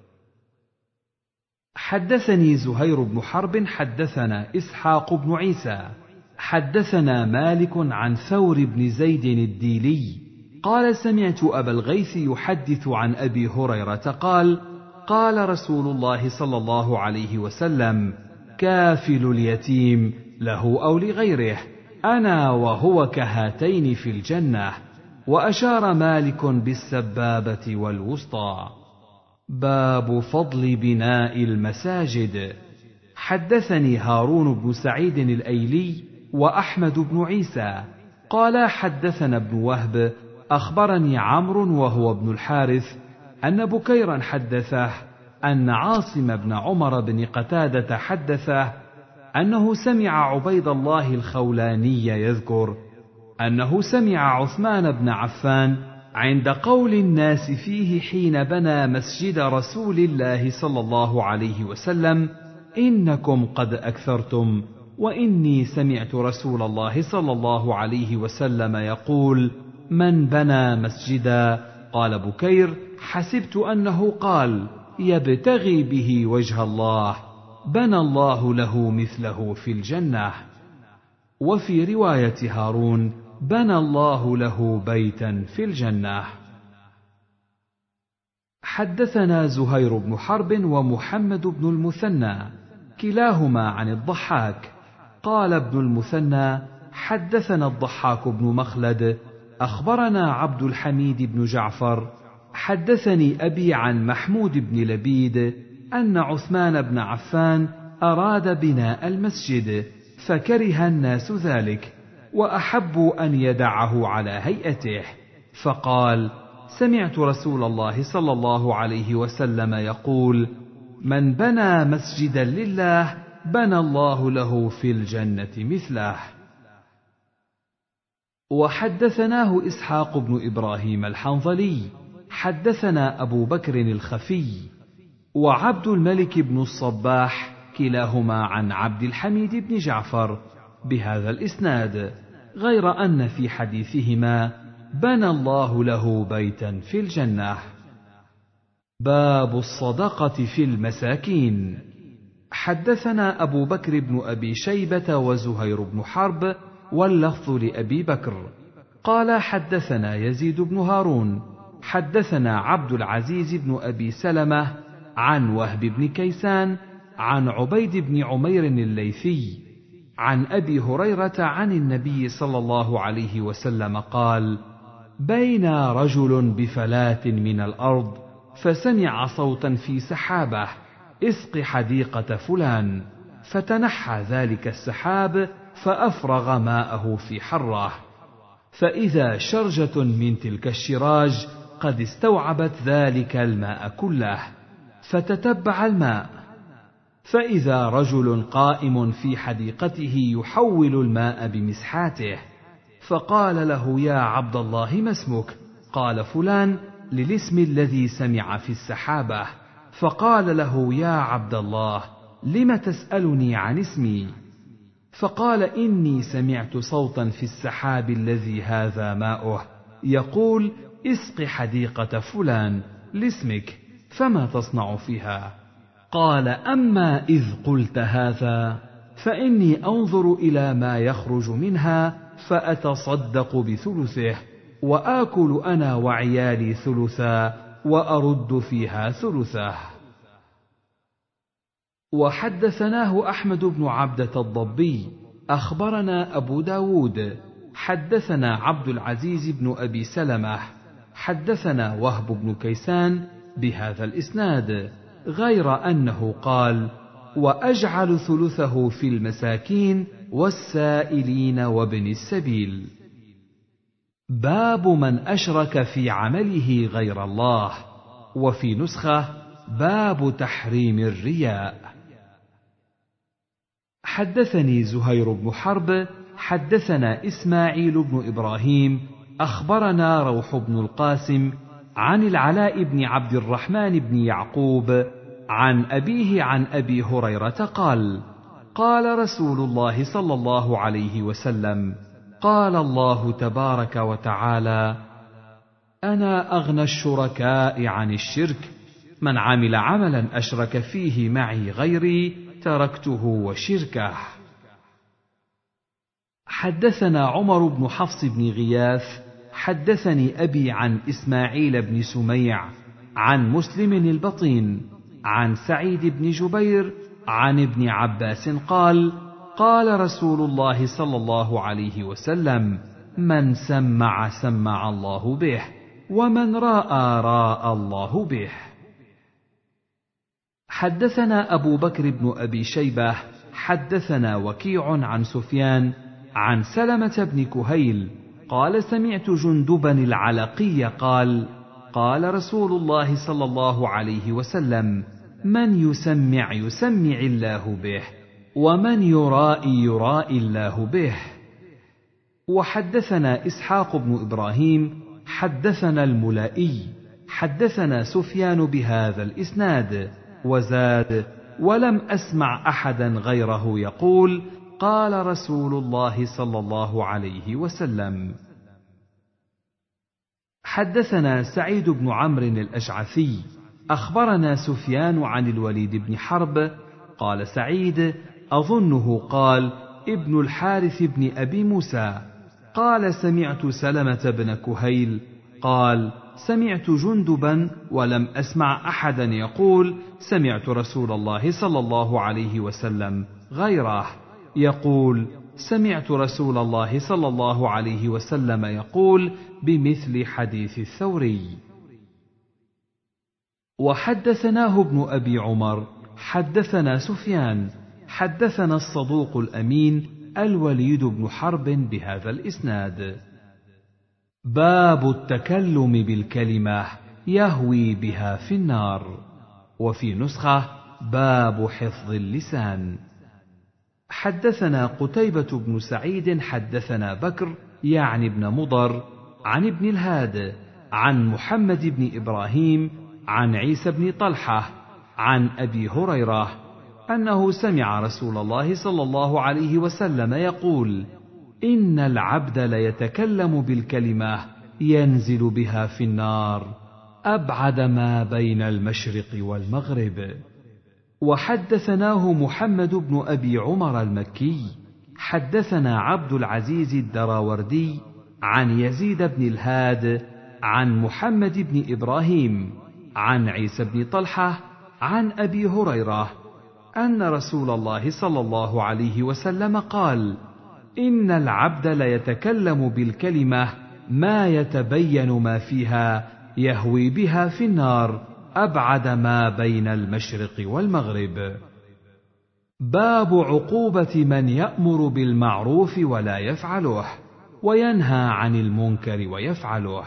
حدثني زهير بن حرب حدثنا إسحاق بن عيسى حدثنا مالك عن ثور بن زيد الديلي قال: سمعت أبا الغيث يحدث عن أبي هريرة قال: قال رسول الله صلى الله عليه وسلم: كافل اليتيم له أو لغيره أنا وهو كهاتين في الجنة. وأشار مالك بالسبابة والوسطى. باب فضل بناء المساجد. حدثني هارون بن سعيد الأيلي وأحمد بن عيسى قال: حدثنا ابن وهب أخبرني عمرو وهو ابن الحارث أن بكيرا حدثه أن عاصم بن عمر بن قتادة حدثه أنه سمع عبيد الله الخولاني يذكر أنه سمع عثمان بن عفان عند قول الناس فيه حين بنى مسجد رسول الله صلى الله عليه وسلم: إنكم قد أكثرتم، وإني سمعت رسول الله صلى الله عليه وسلم يقول: من بنى مسجدا. قال بكير: حسبت أنه قال: يبتغي به وجه الله بنى الله له مثله في الجنة. وفي رواية هارون: بنى الله له بيتا في الجنة. حدثنا زهير بن حرب ومحمد بن المثنى كلاهما عن الضحاك قال ابن المثنى: حدثنا الضحاك بن مخلد أخبرنا عبد الحميد بن جعفر حدثني أبي عن محمود بن لبيد أن عثمان بن عفان أراد بناء المسجد فكره الناس ذلك وأحبوا أن يدعه على هيئته، فقال: سمعت رسول الله صلى الله عليه وسلم يقول: من بنى مسجدا لله بنى الله له في الجنة مثله. وحدثناه إسحاق بن إبراهيم الحنظلي حدثنا أبو بكر الخفي وعبد الملك بن الصباح كلاهما عن عبد الحميد بن جعفر بهذا الإسناد، غير أن في حديثهما: بنى الله له بيتا في الجنة. باب الصدقة في المساكين. حدثنا أبو بكر بن أبي شيبة وزهير بن حرب واللفظ لأبي بكر قال: حدثنا يزيد بن هارون حدثنا عبد العزيز بن أبي سلمة عن وهب بن كيسان عن عبيد بن عمير الليثي عن أبي هريرة عن النبي صلى الله عليه وسلم قال: بين رجل بفلاة من الأرض فسمع صوتا في سحابة: اسق حديقة فلان، فتنحى ذلك السحاب فأفرغ ماءه في حره، فإذا شرجة من تلك الشراج قد استوعبت ذلك الماء كله، فتتبع الماء فإذا رجل قائم في حديقته يحول الماء بمسحاته، فقال له: يا عبد الله ما اسمك؟ قال: فلان، للاسم الذي سمع في السحابة. فقال له: يا عبد الله، لم تسألني عن اسمي؟ فقال: إني سمعت صوتا في السحاب الذي هذا ماؤه يقول: اسق حديقة فلان لاسمك، فما تصنع فيها؟ قال: أما إذ قلت هذا فإني أنظر إلى ما يخرج منها فأتصدق بثلثه، وآكل أنا وعيالي ثلثا، وأرد فيها ثلثه. وحدثناه أحمد بن عبدة الضبي أخبرنا أبو داود حدثنا عبد العزيز بن أبي سلمة حدثنا وهب بن كيسان بهذا الإسناد، غير أنه قال: وأجعل ثلثه في المساكين والسائلين وابن السبيل. باب من أشرك في عمله غير الله. وفي نسخة: باب تحريم الرياء. حدثني زهير بن حرب حدثنا إسماعيل بن إبراهيم أخبرنا روح بن القاسم عن العلاء بن عبد الرحمن بن يعقوب عن أبيه عن أبي هريرة قال: قال رسول الله صلى الله عليه وسلم: قال الله تبارك وتعالى: أنا أغنى الشركاء عن الشرك، من عمل عملا أشرك فيه معي غيري تركته وشركه. حدثنا عمر بن حفص بن غياث حدثني أبي عن إسماعيل بن سميع عن مسلم البطين عن سعيد بن جبير عن ابن عباس قال: قال رسول الله صلى الله عليه وسلم: من سمع سمع الله به، ومن راى راى الله به. حدثنا أبو بكر بن أبي شيبة حدثنا وكيع عن سفيان عن سلمة بن كهيل قال: سمعت جندبا العلقي قال: قال رسول الله صلى الله عليه وسلم: من يسمع يسمع الله به، ومن يرائي يرائي الله به. وحدثنا إسحاق بن إبراهيم حدثنا الملائي حدثنا سفيان بهذا الإسناد، وزاد: ولم أسمع أحدا غيره يقول: قال رسول الله صلى الله عليه وسلم. حدثنا سعيد بن عمرو الأشعثي أخبرنا سفيان عن الوليد بن حرب قال سعيد: أظنه قال ابن الحارث بن أبي موسى قال: سمعت سلمة بن كهيل قال: سمعت جندبا، ولم أسمع أحدا يقول: سمعت رسول الله صلى الله عليه وسلم غيره يقول: سمعت رسول الله صلى الله عليه وسلم يقول بمثل حديث الثوري. وحدثناه ابن أبي عمر حدثنا سفيان حدثنا الصدوق الأمين الوليد بن حرب بهذا الإسناد. باب التكلم بالكلمة يهوي بها في النار. وفي نسخة: باب حفظ اللسان. حدثنا قتيبة بن سعيد حدثنا بكر يعني ابن مضر عن ابن الهاد عن محمد بن إبراهيم عن عيسى بن طلحة عن أبي هريرة أنه سمع رسول الله صلى الله عليه وسلم يقول: إن العبد ليتكلم بالكلمة ينزل بها في النار أبعد ما بين المشرق والمغرب. وحدثناه محمد بن أبي عمر المكي حدثنا عبد العزيز الدراوردي عن يزيد بن الهاد عن محمد بن إبراهيم عن عيسى بن طلحة عن أبي هريرة أن رسول الله صلى الله عليه وسلم قال: إن العبد ليتكلم بالكلمة ما يتبين ما فيها يهوي بها في النار أبعد ما بين المشرق والمغرب. باب عقوبة من يأمر بالمعروف ولا يفعله، وينهى عن المنكر ويفعله.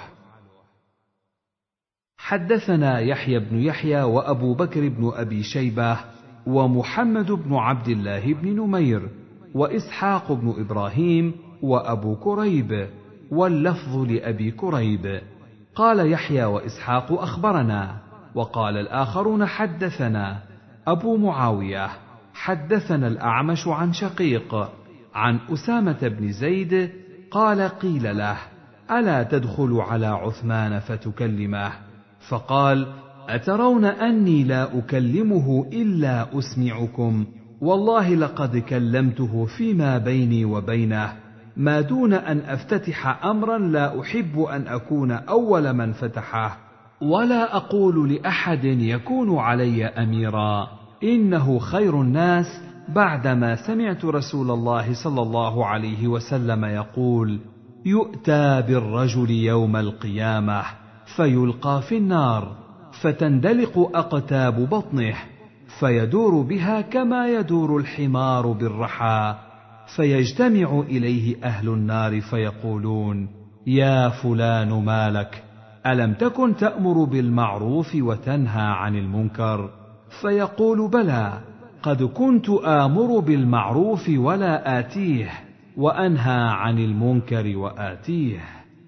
حدثنا يحيى بن يحيى وأبو بكر بن أبي شيبة ومحمد بن عبد الله بن نمير وإسحاق بن إبراهيم وأبو كريب، واللفظ لأبي كريب. قال يحيى وإسحاق أخبرنا، وقال الآخرون حدثنا. أبو معاوية حدثنا الأعمش عن شقيق عن أسامة بن زيد قال قيل له: ألا تدخل على عثمان فتكلمه؟ فقال: أترون أني لا أكلمه إلا أسمعكم؟ والله لقد كلمته فيما بيني وبينه، ما دون أن أفتتح أمرا لا أحب أن أكون أول من فتحه، ولا أقول لأحد يكون علي أميرا، إنه خير الناس بعدما سمعت رسول الله صلى الله عليه وسلم يقول: يؤتى بالرجل يوم القيامة فيلقى في النار فتندلق أقتاب بطنه فيدور بها كما يدور الحمار بالرحى، فيجتمع إليه أهل النار فيقولون: يا فلان ما لك؟ ألم تكن تأمر بالمعروف وتنهى عن المنكر؟ فيقول: بلى، قد كنت آمر بالمعروف ولا آتيه، وأنهى عن المنكر وآتيه.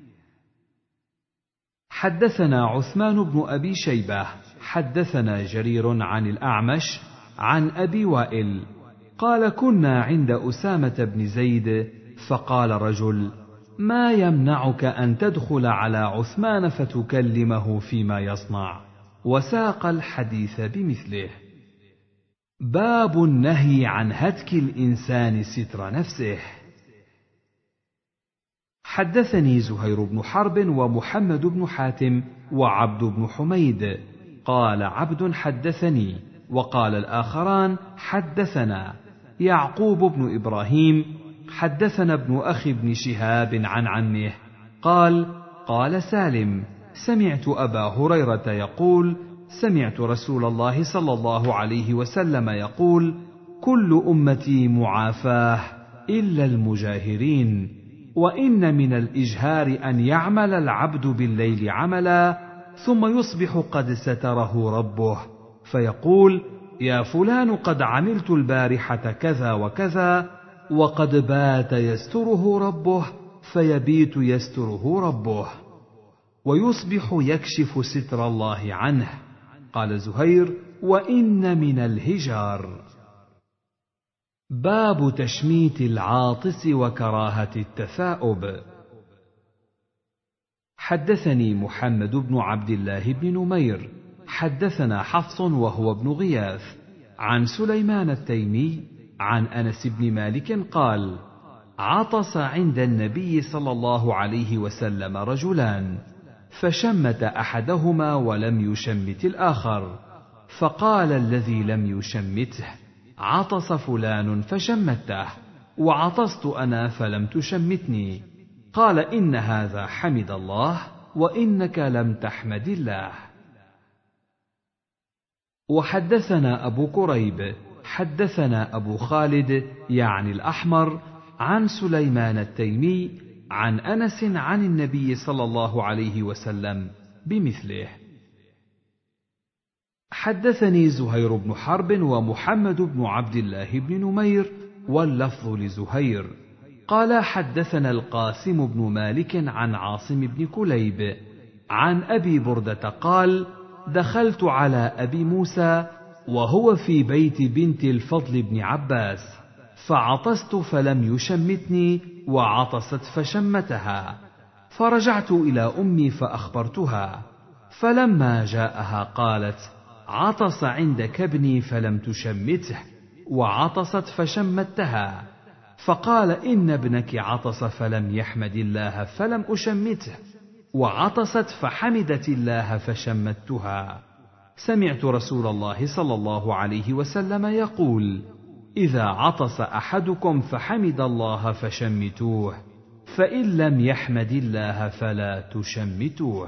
حدثنا عثمان بن أبي شيبة حدثنا جرير عن الأعمش عن أبي وائل قال: كنا عند أسامة بن زيد فقال رجل: ما يمنعك أن تدخل على عثمان فتكلمه فيما يصنع؟ وساق الحديث بمثله. باب النهي عن هتك الإنسان ستر نفسه. حدثني زهير بن حرب ومحمد بن حاتم وعبد بن حميد. قال عبد: حدثني، وقال الآخران: حدثنا يعقوب بن إبراهيم حدثنا ابن أخي بن شهاب عن عمه قال: قال سالم: سمعت أبا هريرة يقول: سمعت رسول الله صلى الله عليه وسلم يقول: كل أمتي معافاه إلا المجاهرين، وإن من الإجهار أن يعمل العبد بالليل عملا ثم يصبح قد ستره ربه فيقول: يا فلان قد عملت البارحة كذا وكذا، وقد بات يستره ربه فيبيت يستره ربه، ويصبح يكشف ستر الله عنه. قال زهير: وإن من الهجار. باب تشميت العاطس وكراهة التثاؤب. حدثني محمد بن عبد الله بن نمير حدثنا حفص وهو ابن غياث عن سليمان التيمي عن أنس بن مالك قال: عطس عند النبي صلى الله عليه وسلم رجلان، فشمت أحدهما ولم يشمت الآخر، فقال الذي لم يشمته: عطس فلان فشمته، وعطست أنا فلم تشمتني. قال: إن هذا حمد الله وإنك لم تحمد الله. وحدثنا أبو كريب حدثنا أبو خالد يعني الأحمر عن سليمان التيمي عن أنس عن النبي صلى الله عليه وسلم بمثله. حدثني زهير بن حرب ومحمد بن عبد الله بن نمير واللفظ لزهير قال: حدثنا القاسم بن مالك عن عاصم بن كليب عن أبي بردة قال: دخلت على أبي موسى وهو في بيت بنت الفضل بن عباس، فعطست فلم يشمتني، وعطست فشمتها، فرجعت إلى أمي فأخبرتها، فلما جاءها قالت: عطس عندك ابني فلم تشمته، وعطست فشمتها، فقال: إن ابنك عطس فلم يحمد الله فلم أشمته، وعطست فحمدت الله فشمتها. سمعت رسول الله صلى الله عليه وسلم يقول: إذا عطس أحدكم فحمد الله فشمتوه، فإن لم يحمد الله فلا تشمتوه.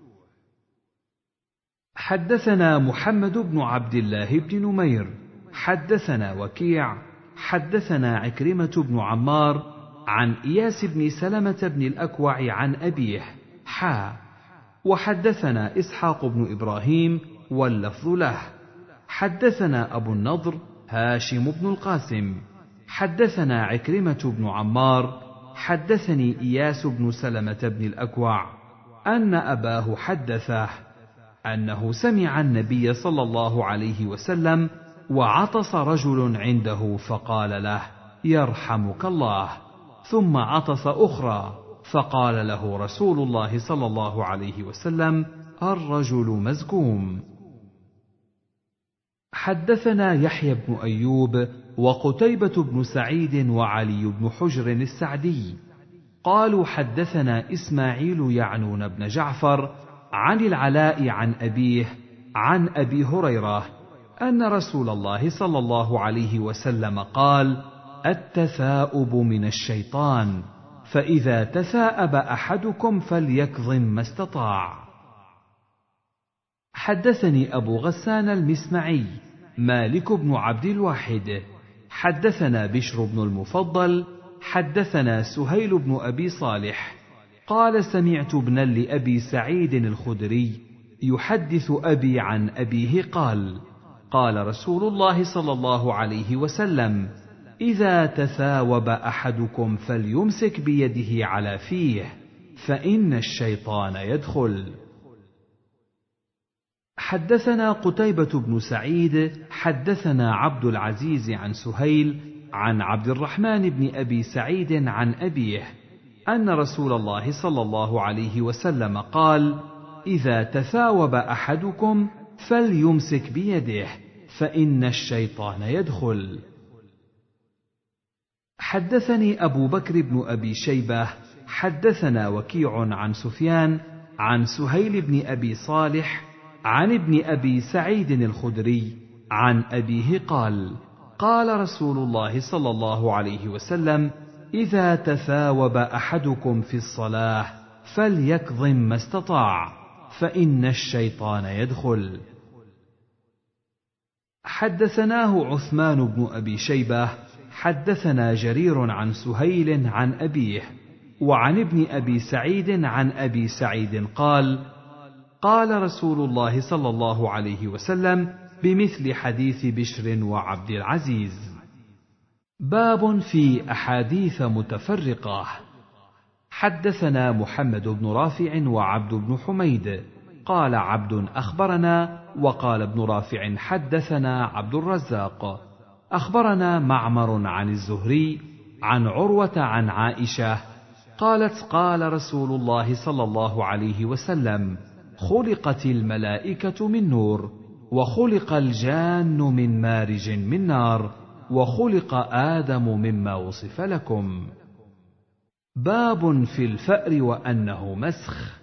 حدثنا محمد بن عبد الله بن نمير حدثنا وكيع حدثنا عكرمة بن عمار عن إياس بن سلمة بن الأكوع عن أبيه حا وحدثنا إسحاق بن إبراهيم واللفظ له. حدثنا أبو النضر هاشم بن القاسم حدثنا عكرمة بن عمار حدثني إياس بن سلمة بن الأكوع أن أباه حدثه أنه سمع النبي صلى الله عليه وسلم وعطس رجل عنده فقال له: يرحمك الله، ثم عطس أخرى فقال له رسول الله صلى الله عليه وسلم: الرجل مزكوم. حدثنا يحيى بن أيوب وقتيبة بن سعيد وعلي بن حجر السعدي قالوا حدثنا إسماعيل يعنون بن جعفر عن العلاء عن أبيه عن أبي هريرة أن رسول الله صلى الله عليه وسلم قال: التثاؤب من الشيطان، فإذا تثاءب أحدكم فليكظم ما استطاع. حدثني أبو غسان المسمعي مالك بن عبد الواحد حدثنا بشر بن المفضل حدثنا سهيل بن أبي صالح قال: سمعت ابنا لأبي سعيد الخدري يحدث أبي عن أبيه قال: قال رسول الله صلى الله عليه وسلم: إذا تثاوب أحدكم فليمسك بيده على فيه، فإن الشيطان يدخل. حدثنا قتيبة بن سعيد حدثنا عبد العزيز عن سهيل عن عبد الرحمن بن أبي سعيد عن أبيه أن رسول الله صلى الله عليه وسلم قال: إذا تثاوب أحدكم فليمسك بيده، فإن الشيطان يدخل. حدثني أبو بكر بن أبي شيبة حدثنا وكيع عن سفيان عن سهيل بن أبي صالح عن ابن أبي سعيد الخدري عن أبيه قال: قال رسول الله صلى الله عليه وسلم: إذا تثاوب أحدكم في الصلاة فليكظم ما استطاع، فإن الشيطان يدخل. حدثناه عثمان بن أبي شيبة حدثنا جرير عن سهيل عن أبيه وعن ابن أبي سعيد عن أبي سعيد قال: قال رسول الله صلى الله عليه وسلم بمثل حديث بشر وعبد العزيز. باب في أحاديث متفرقة. حدثنا محمد بن رافع وعبد بن حميد قال عبد أخبرنا وقال ابن رافع حدثنا عبد الرزاق أخبرنا معمر عن الزهري عن عروة عن عائشة قالت: قال رسول الله صلى الله عليه وسلم: خلقت الملائكة من نور، وخلق الجان من مارج من نار، وخلق آدم مما وصف لكم. باب في الفأر وأنه مسخ.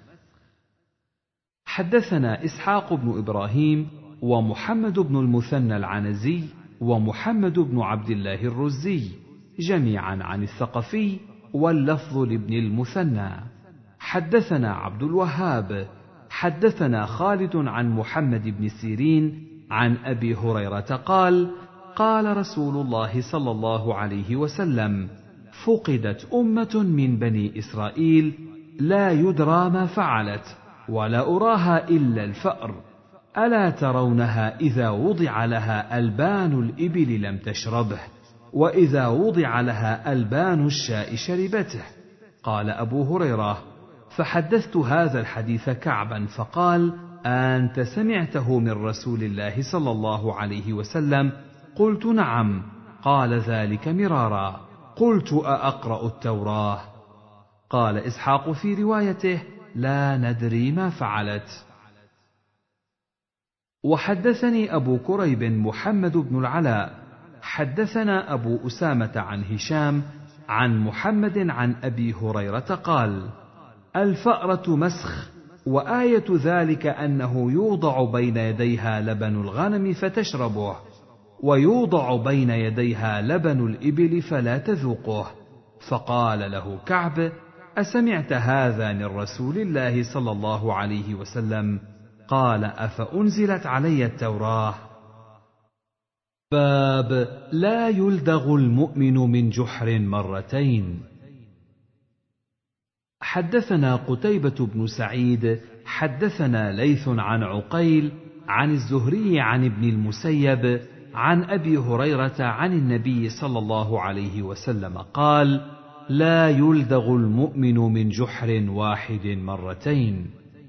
حدثنا إسحاق بن إبراهيم ومحمد بن المثنى العنزي ومحمد بن عبد الله الرزي جميعا عن الثقفي واللفظ لابن المثنى. حدثنا عبد الوهاب حدثنا خالد عن محمد بن سيرين عن أبي هريرة قال: قال رسول الله صلى الله عليه وسلم: فقدت أمة من بني إسرائيل لا يدرى ما فعلت ولا أراها إلا الفأر، ألا ترونها إذا وضع لها ألبان الإبل لم تشربه، وإذا وضع لها ألبان الشاء شربته. قال أبو هريرة: فحدثت هذا الحديث كعبا فقال: أنت سمعته من رسول الله صلى الله عليه وسلم؟ قلت: نعم. قال: ذلك مرارا. قلت: أأقرأ التوراة؟ قال إسحاق في روايته: لا ندري ما فعلت. وحدثني أبو كريب محمد بن العلاء حدثنا أبو أسامة عن هشام عن محمد عن أبي هريرة قال: الفأرة مسخ، وآية ذلك أنه يوضع بين يديها لبن الغنم فتشربه، ويوضع بين يديها لبن الإبل فلا تذوقه. فقال له كعب: أسمعت هذا من رسول الله صلى الله عليه وسلم؟ قال: أفأنزلت علي التوراة؟ باب لا يلدغ المؤمن من جحر مرتين. حدثنا قتيبة بن سعيد حدثنا ليث عن عقيل عن الزهري عن ابن المسيب عن أبي هريرة عن النبي صلى الله عليه وسلم قال: لا يلدغ المؤمن من جحر واحد مرتين.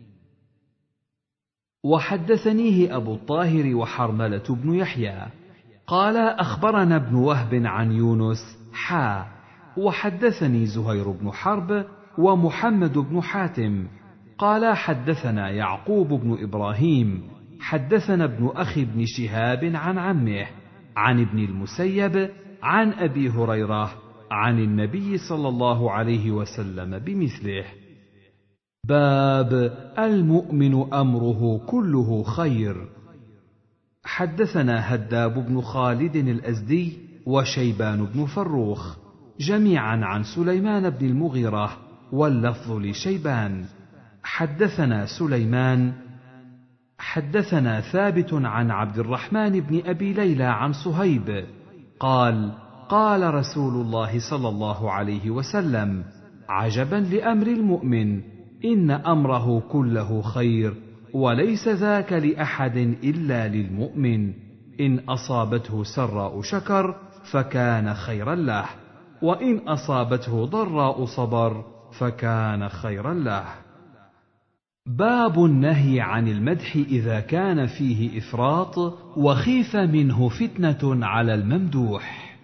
وحدثنيه أبو الطاهر وحرملة بن يحيى قال: أخبرنا ابن وهب عن يونس حا وحدثني زهير بن حرب ومحمد بن حاتم قال: حدثنا يعقوب بن إبراهيم حدثنا ابن أخي بن شهاب عن عمه عن ابن المسيب عن أبي هريرة عن النبي صلى الله عليه وسلم بمثله. باب المؤمن أمره كله خير. حدثنا هداب بن خالد الأزدي وشيبان بن فروخ جميعا عن سليمان بن المغيرة واللفظ لشيبان. حدثنا سليمان حدثنا ثابت عن عبد الرحمن بن أبي ليلى عن صهيب قال: قال رسول الله صلى الله عليه وسلم: عجبا لأمر المؤمن، إن أمره كله خير، وليس ذاك لأحد إلا للمؤمن، إن أصابته سراء شكر فكان خيرا له، وإن أصابته ضراء صبر فكان خيرا له. باب النهي عن المدح إذا كان فيه إفراط وخيف منه فتنة على الممدوح.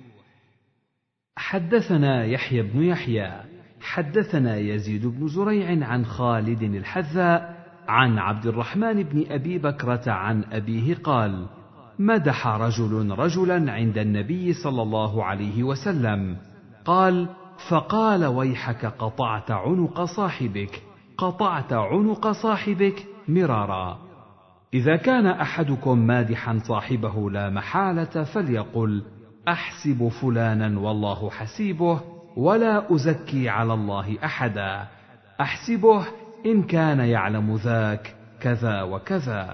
حدثنا يحيى بن يحيى حدثنا يزيد بن زريع عن خالد الحذاء عن عبد الرحمن بن أبي بكرة عن أبيه قال: مدح رجل رجلا عند النبي صلى الله عليه وسلم، قال: فقال: ويحك قطعت عنق صاحبك، قطعت عنق صاحبك مرارا. إذا كان أحدكم مادحا صاحبه لا محالة فليقل: أحسب فلانا والله حسيبه، ولا أزكي على الله أحدا، أحسبه إن كان يعلم ذاك كذا وكذا.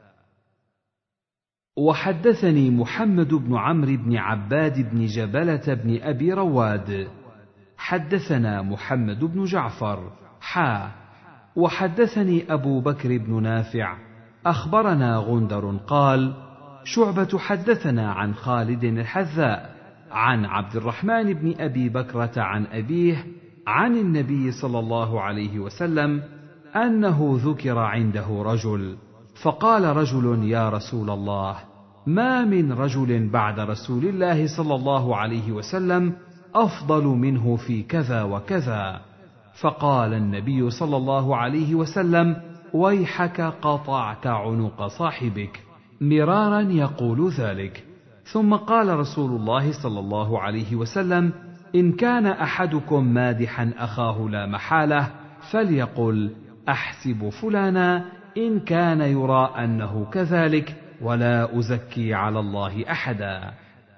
وحدثني محمد بن عمرو بن عباد بن جبلة بن أبي رواد حدثنا محمد بن جعفر حا وحدثني أبو بكر بن نافع أخبرنا غندر قال: شعبة حدثنا عن خالد الحذاء عن عبد الرحمن بن أبي بكرة عن أبيه عن النبي صلى الله عليه وسلم أنه ذكر عنده رجل، فقال رجل: يا رسول الله، ما من رجل بعد رسول الله صلى الله عليه وسلم أفضل منه في كذا وكذا. فقال النبي صلى الله عليه وسلم: ويحك قطعت عنق صاحبك، مرارا يقول ذلك. ثم قال رسول الله صلى الله عليه وسلم: إن كان أحدكم مادحا أخاه لا محالة فليقل: أحسب فلانا إن كان يرى أنه كذلك، ولا أزكي على الله أحدا.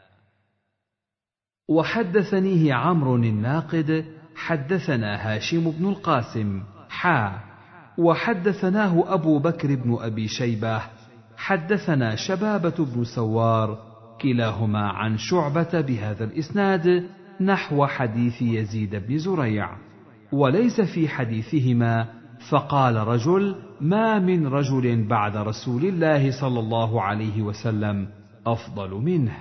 وحدثنيه عمرو الناقد حدثنا هاشم بن القاسم حا وحدثناه أبو بكر بن أبي شيبة حدثنا شبابة بن سوار كلاهما عن شعبة بهذا الإسناد نحو حديث يزيد بن زريع، وليس في حديثهما فقال رجل: ما من رجل بعد رسول الله صلى الله عليه وسلم أفضل منه.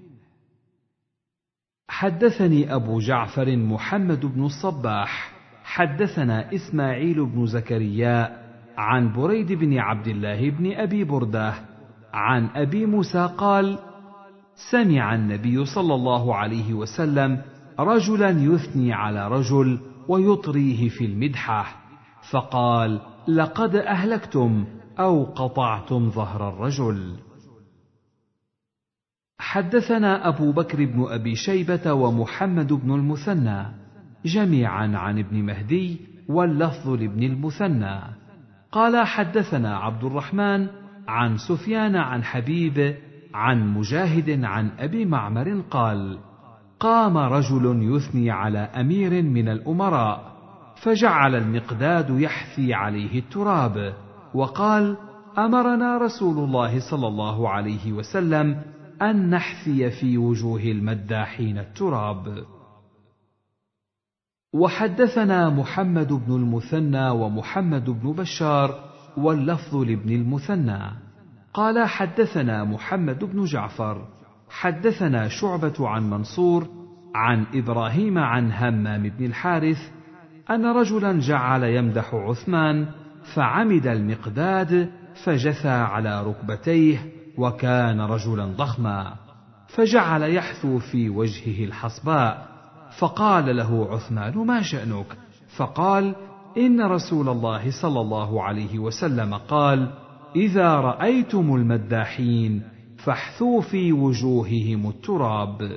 حدثني أبو جعفر محمد بن الصباح حدثنا إسماعيل بن زكريا عن بريد بن عبد الله بن أبي بردة عن أبي موسى قال: سمع النبي صلى الله عليه وسلم رجلا يثني على رجل ويطريه في المدحة، فقال: لقد أهلكتم أو قطعتم ظهر الرجل. حدثنا أبو بكر بن أبي شيبة ومحمد بن المثنى جميعا عن ابن مهدي واللفظ لابن المثنى قال: حدثنا عبد الرحمن عن سفيان عن حبيب عن مجاهد عن أبي معمر قال: قام رجل يثني على أمير من الأمراء، فجعل المقداد يحثي عليه التراب، وقال: أمرنا رسول الله صلى الله عليه وسلم أن نحثي في وجوه المداحين التراب. وحدثنا محمد بن المثنى ومحمد بن بشار واللفظ لابن المثنى قال حدثنا محمد بن جعفر حدثنا شعبة عن منصور عن إبراهيم عن همام بن الحارث أن رجلا جعل يمدح عثمان فعمد المقداد فجثى على ركبتيه وكان رجلا ضخما، فجعل يحثو في وجهه الحصباء، فقال له عثمان: ما شأنك؟ فقال: إن رسول الله صلى الله عليه وسلم قال: إذا رأيتم المداحين فاحثوا في وجوههم التراب.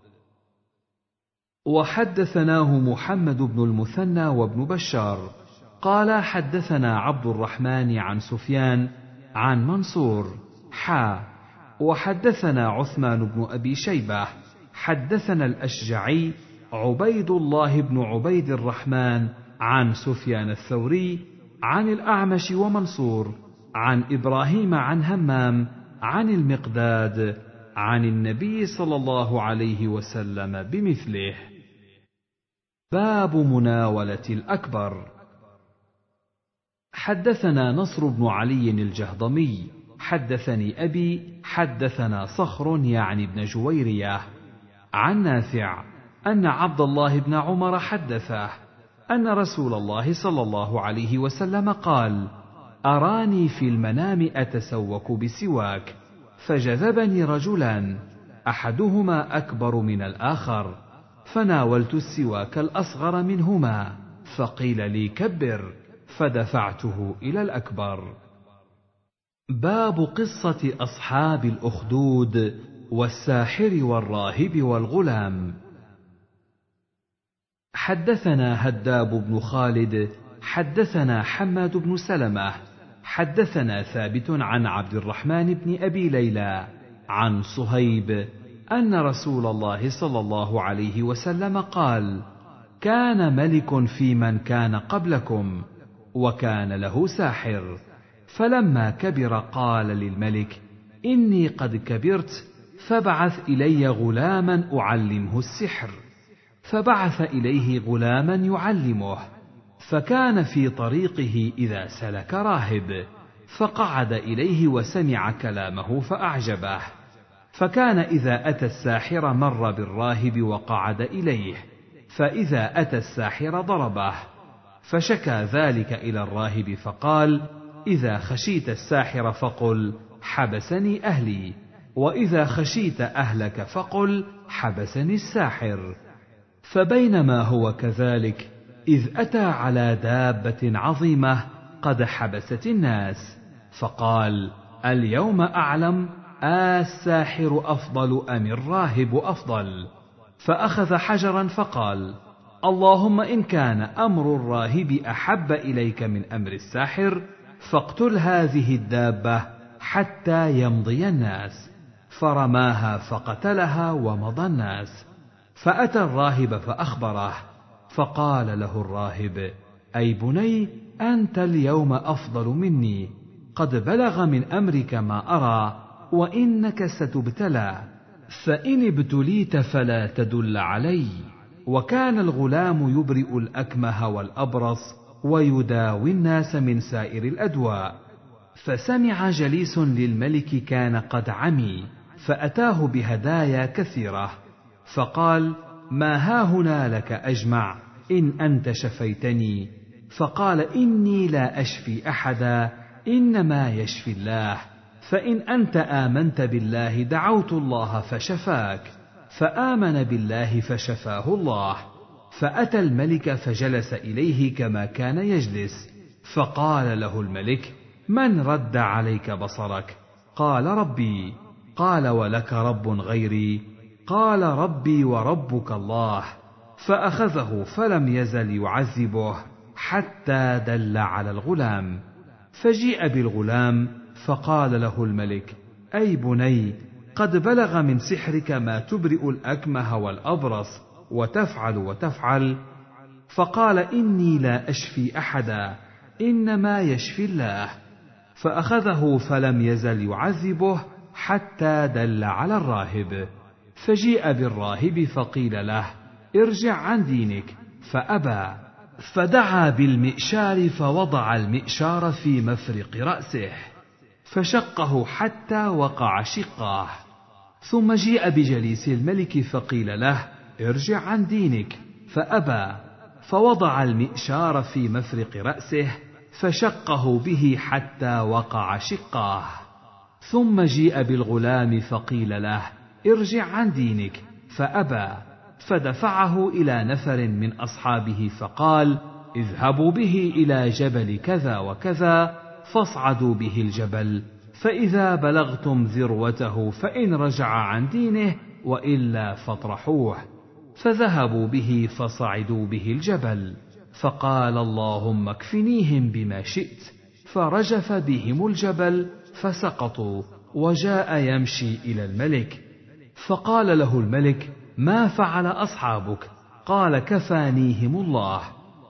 وحدثناه محمد بن المثنى وابن بشار قال حدثنا عبد الرحمن عن سفيان عن منصور حا وحدثنا عثمان بن أبي شيبة حدثنا الأشجعي عبيد الله بن عبيد الرحمن عن سفيان الثوري عن الأعمش ومنصور عن إبراهيم عن همام عن المقداد عن النبي صلى الله عليه وسلم بمثله. باب مناولة الأكبر. حدثنا نصر بن علي الجهضمي حدثني أبي حدثنا صخر يعني بن جويرية عن نافع أن عبد الله بن عمر حدثه أن رسول الله صلى الله عليه وسلم قال: أراني في المنام أتسوك بسواك، فجذبني رجلان أحدهما أكبر من الآخر، فناولت السواك الأصغر منهما، فقيل لي: كبر، فدفعته إلى الأكبر. باب قصة أصحاب الأخدود والساحر والراهب والغلام. حدثنا هداب بن خالد حدثنا حماد بن سلمة حدثنا ثابت عن عبد الرحمن بن أبي ليلى عن صهيب أن رسول الله صلى الله عليه وسلم قال: كان ملك في من كان قبلكم، وكان له ساحر، فلما كبر قال للملك: إني قد كبرت، فابعث إلي غلاما أعلمه السحر. فبعث إليه غلاما يعلمه، فكان في طريقه إذا سلك راهب، فقعد إليه وسمع كلامه فأعجبه، فكان إذا أتى الساحر مر بالراهب وقعد إليه، فإذا أتى الساحر ضربه، فشكى ذلك إلى الراهب فقال: إذا خشيت الساحر فقل: حبسني أهلي، وإذا خشيت أهلك فقل: حبسني الساحر. فبينما هو كذلك إذ أتى على دابة عظيمة قد حبست الناس، فقال: اليوم أعلم الساحر أفضل أم الراهب أفضل؟ فأخذ حجرا فقال: اللهم إن كان أمر الراهب أحب إليك من أمر الساحر فاقتل هذه الدابة حتى يمضي الناس. فرماها فقتلها ومضى الناس. فأتى الراهب فأخبره، فقال له الراهب: أي بني، أنت اليوم أفضل مني، قد بلغ من أمرك ما أرى، وإنك ستبتلى، فإن ابتليت فلا تدل علي. وكان الغلام يبرئ الأكمه والأبرص ويداوي الناس من سائر الأدواء. فسمع جليس للملك كان قد عمي، فأتاه بهدايا كثيرة، فقال: ما هاهنا لك أجمع إن أنت شفيتني؟ فقال: إني لا أشفي أحدا، إنما يشفي الله، فإن أنت آمنت بالله دعوت الله فشفاك. فآمن بالله فشفاه الله. فأتى الملك فجلس إليه كما كان يجلس، فقال له الملك: من رد عليك بصرك؟ قال: ربي. قال: ولك رب غيري؟ قال: ربي وربك الله. فأخذه فلم يزل يعذبه حتى دل على الغلام. فجيء بالغلام فقال له الملك: أي بني، قد بلغ من سحرك ما تبرئ الأكمه والأبرص وتفعل وتفعل. فقال: إني لا أشفي أحدا، إنما يشفي الله. فأخذه فلم يزل يعذبه حتى دل على الراهب. فجيء بالراهب فقيل له: ارجع عن دينك، فأبى. فدعا بالمئشار فوضع المئشار في مفرق رأسه، فشقه حتى وقع شقاه. ثم جيء بجليس الملك فقيل له: ارجع عن دينك، فأبى، فوضع المئشار في مفرق رأسه فشقه به حتى وقع شقاه. ثم جيء بالغلام فقيل له: ارجع عن دينك، فأبى، فدفعه إلى نفر من أصحابه فقال: اذهبوا به إلى جبل كذا وكذا فاصعدوا به الجبل، فإذا بلغتم ذروته فإن رجع عن دينه وإلا فاطرحوه. فذهبوا به فصعدوا به الجبل، فقال: اللهم اكفنيهم بما شئت، فرجف بهم الجبل فسقطوا، وجاء يمشي إلى الملك، فقال له الملك: ما فعل أصحابك؟ قال: كفانيهم الله.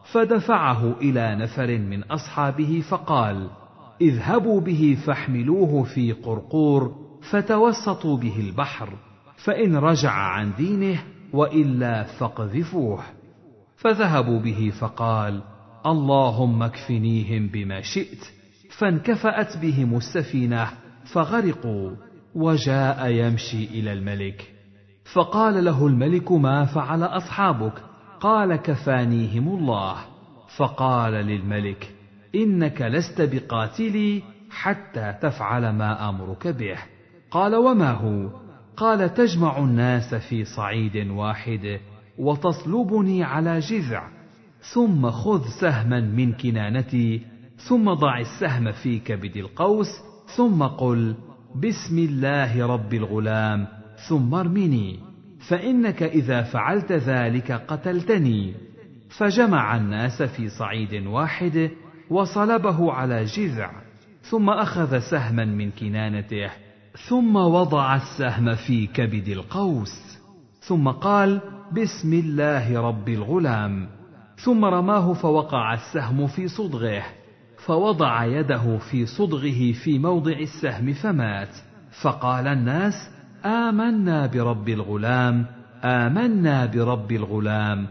فدفعه إلى نفر من أصحابه فقال: اذهبوا به فاحملوه في قرقور فتوسطوا به البحر، فإن رجع عن دينه وإلا فاقذفوه. فذهبوا به فقال: اللهم اكفنيهم بما شئت، فانكفأت بهم السفينة فغرقوا، وجاء يمشي إلى الملك، فقال له الملك: ما فعل أصحابك؟ قال: كفانيهم الله. فقال للملك: إنك لست بقاتلي حتى تفعل ما أمرك به. قال: وما هو؟ قال: تجمع الناس في صعيد واحد وتصلبني على جذع، ثم خذ سهما من كنانتي، ثم ضع السهم في كبد القوس، ثم قل: بسم الله رب الغلام، ثم ارمني، فإنك إذا فعلت ذلك قتلتني. فجمع الناس في صعيد واحد وصلبه على جذع، ثم أخذ سهما من كنانته، ثم وضع السهم في كبد القوس، ثم قال: بسم الله رب الغلام، ثم رماه فوقع السهم في صدغه، فوضع يده في صدغه في موضع السهم فمات. فقال الناس: آمنا برب الغلام، آمنا برب الغلام،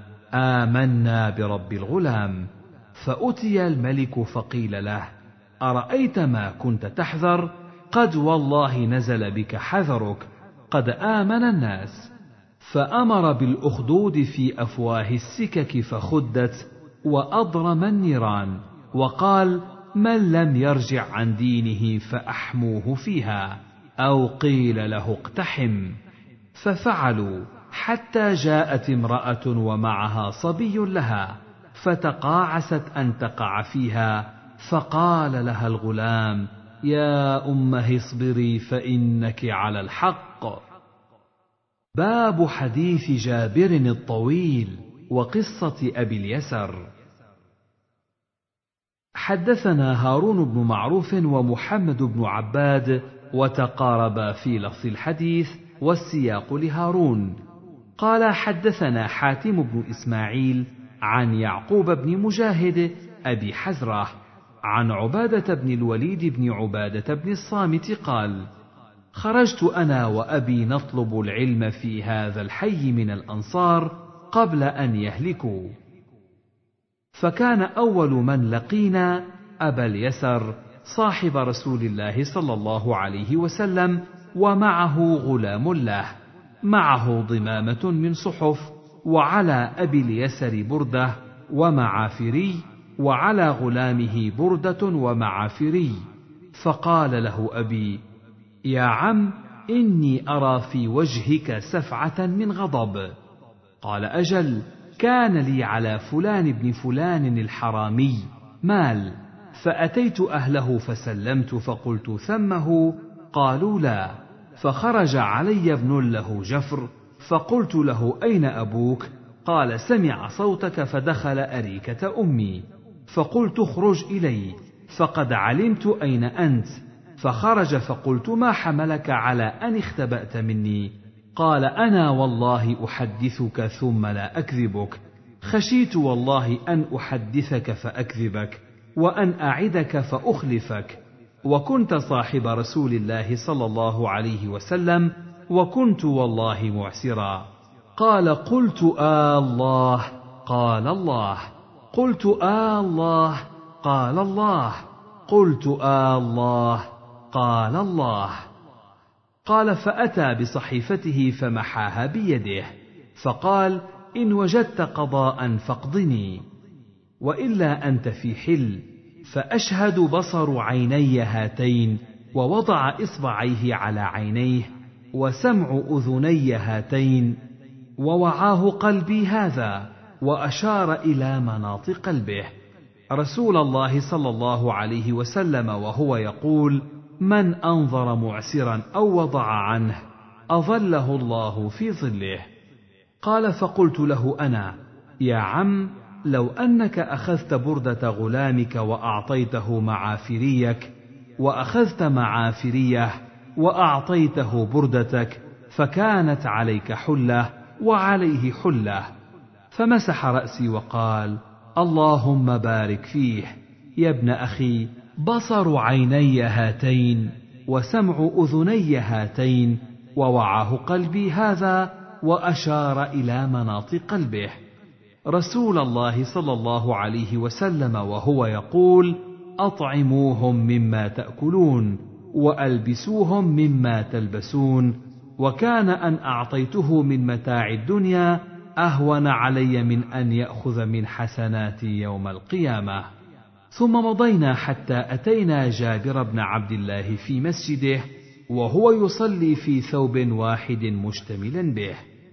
آمنا برب الغلام. فأتي الملك فقيل له: أرأيت ما كنت تحذر؟ قد والله نزل بك حذرك، قد آمن الناس. فأمر بالأخدود في أفواه السكك فخدت، وأضرم النيران، وقال: من لم يرجع عن دينه فأحموه فيها، أو قيل له اقتحم. ففعلوا حتى جاءت امرأة ومعها صبي لها، فتقاعست أن تقع فيها، فقال لها الغلام: يا أمه اصبري فإنك على الحق. باب حديث جابر الطويل وقصة أبي اليسر. حدثنا هارون بن معروف ومحمد بن عباد وتقاربا في لفظ الحديث والسياق لهارون. قال: حدثنا حاتم بن إسماعيل عن يعقوب بن مجاهد أبي حزرة عن عبادة بن الوليد بن عبادة بن الصامت قال: خرجت أنا وأبي نطلب العلم في هذا الحي من الأنصار قبل أن يهلكوا، فكان أول من لقينا أبا اليسر صاحب رسول الله صلى الله عليه وسلم، ومعه غلام له، معه ضمامة من صحف، وعلى أبي اليسر بردة ومعافري، وعلى غلامه بردة ومعافري. فقال له أبي: يا عم، إني أرى في وجهك سفعة من غضب. قال: أجل، كان لي على فلان بن فلان الحرامي مال، فأتيت أهله فسلمت فقلت ثمه، قالوا لا، فخرج علي ابن له جفر، فقلت له: أين أبوك؟ قال: سمع صوتك فدخل أريكة أمي، فقلت: اخرج إلي، فقد علمت أين أنت. فخرج، فقلت: ما حملك على أن اختبأت مني؟ قال: أنا والله أحدثك ثم لا أكذبك، خشيت والله أن أحدثك فأكذبك، وأن أعدك فأخلفك، وكنت صاحب رسول الله صلى الله عليه وسلم، وكنت والله معسرا. قال: قلت: آه الله. قال: الله. قلت: آه الله. قال: الله. قلت: آه الله. قال: الله. قال: فأتى بصحيفته فمحاها بيده، فقال: إن وجدت قضاء فاقضني، وإلا أنت في حل. فأشهد بصر عيني هاتين، ووضع إصبعيه على عينيه، وسمع أذني هاتين، ووعاه قلبي هذا، وأشار إلى مناط قلبه، رسول الله صلى الله عليه وسلم وهو يقول: من أنظر معسرا أو وضع عنه أظله الله في ظله. قال: فقلت له أنا: يا عم، لو أنك أخذت بردة غلامك وأعطيته معافريك، وأخذت معافريه وأعطيته بردتك، فكانت عليك حلة وعليه حلة. فمسح رأسي وقال: اللهم بارك فيه. يا ابن أخي، بصر عيني هاتين، وسمع أذني هاتين، ووعاه قلبي هذا، وأشار إلى مناط قلبه، رسول الله صلى الله عليه وسلم وهو يقول: أطعموهم مما تأكلون، وألبسوهم مما تلبسون، وكان أن أعطيته من متاع الدنيا أهون علي من أن يأخذ من حسناتي يوم القيامة. ثم مضينا حتى أتينا جابر بن عبد الله في مسجده، وهو يصلي في ثوب واحد مشتملا به،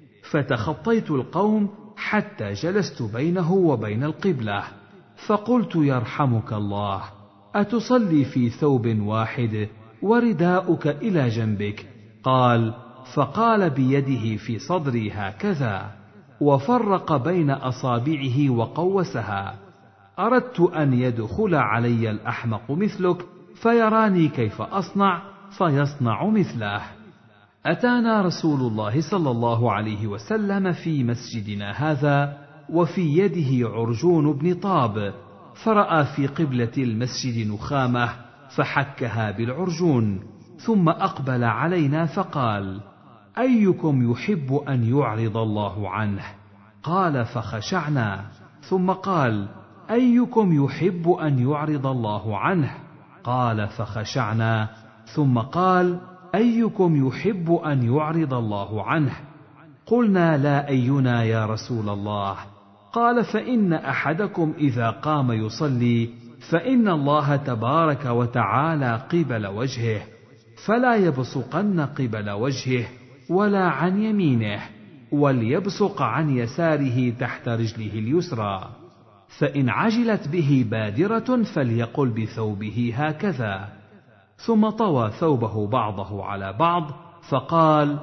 فتخطيت القوم حتى جلست بينه وبين القبلة، فقلت: يرحمك الله، أتصلي في ثوب واحد ورداؤك إلى جنبك؟ قال: فقال بيده في صدري هكذا، وفرق بين أصابعه وقوسها: أردت أن يدخل علي الأحمق مثلك فيراني كيف أصنع فيصنع مثله. أتانا رسول الله صلى الله عليه وسلم في مسجدنا هذا، وفي يده عرجون بن طاب، فرأى في قبلة المسجد نخامة فحكها بالعرجون، ثم أقبل علينا فقال: أيكم يحب أن يعرض الله عنه؟ قال: فخشعنا. ثم قال: أيكم يحب أن يعرض الله عنه؟ قال: فخشعنا. ثم قال: أيكم يحب أن يعرض الله عنه؟ قلنا: لا أينا يا رسول الله. قال: فإن أحدكم إذا قام يصلي فإن الله تبارك وتعالى قبل وجهه، فلا يبصقن قبل وجهه ولا عن يمينه، وليبصق عن يساره تحت رجله اليسرى، فإن عجلت به بادرة فليقل بثوبه هكذا. ثم طوى ثوبه بعضه على بعض فقال: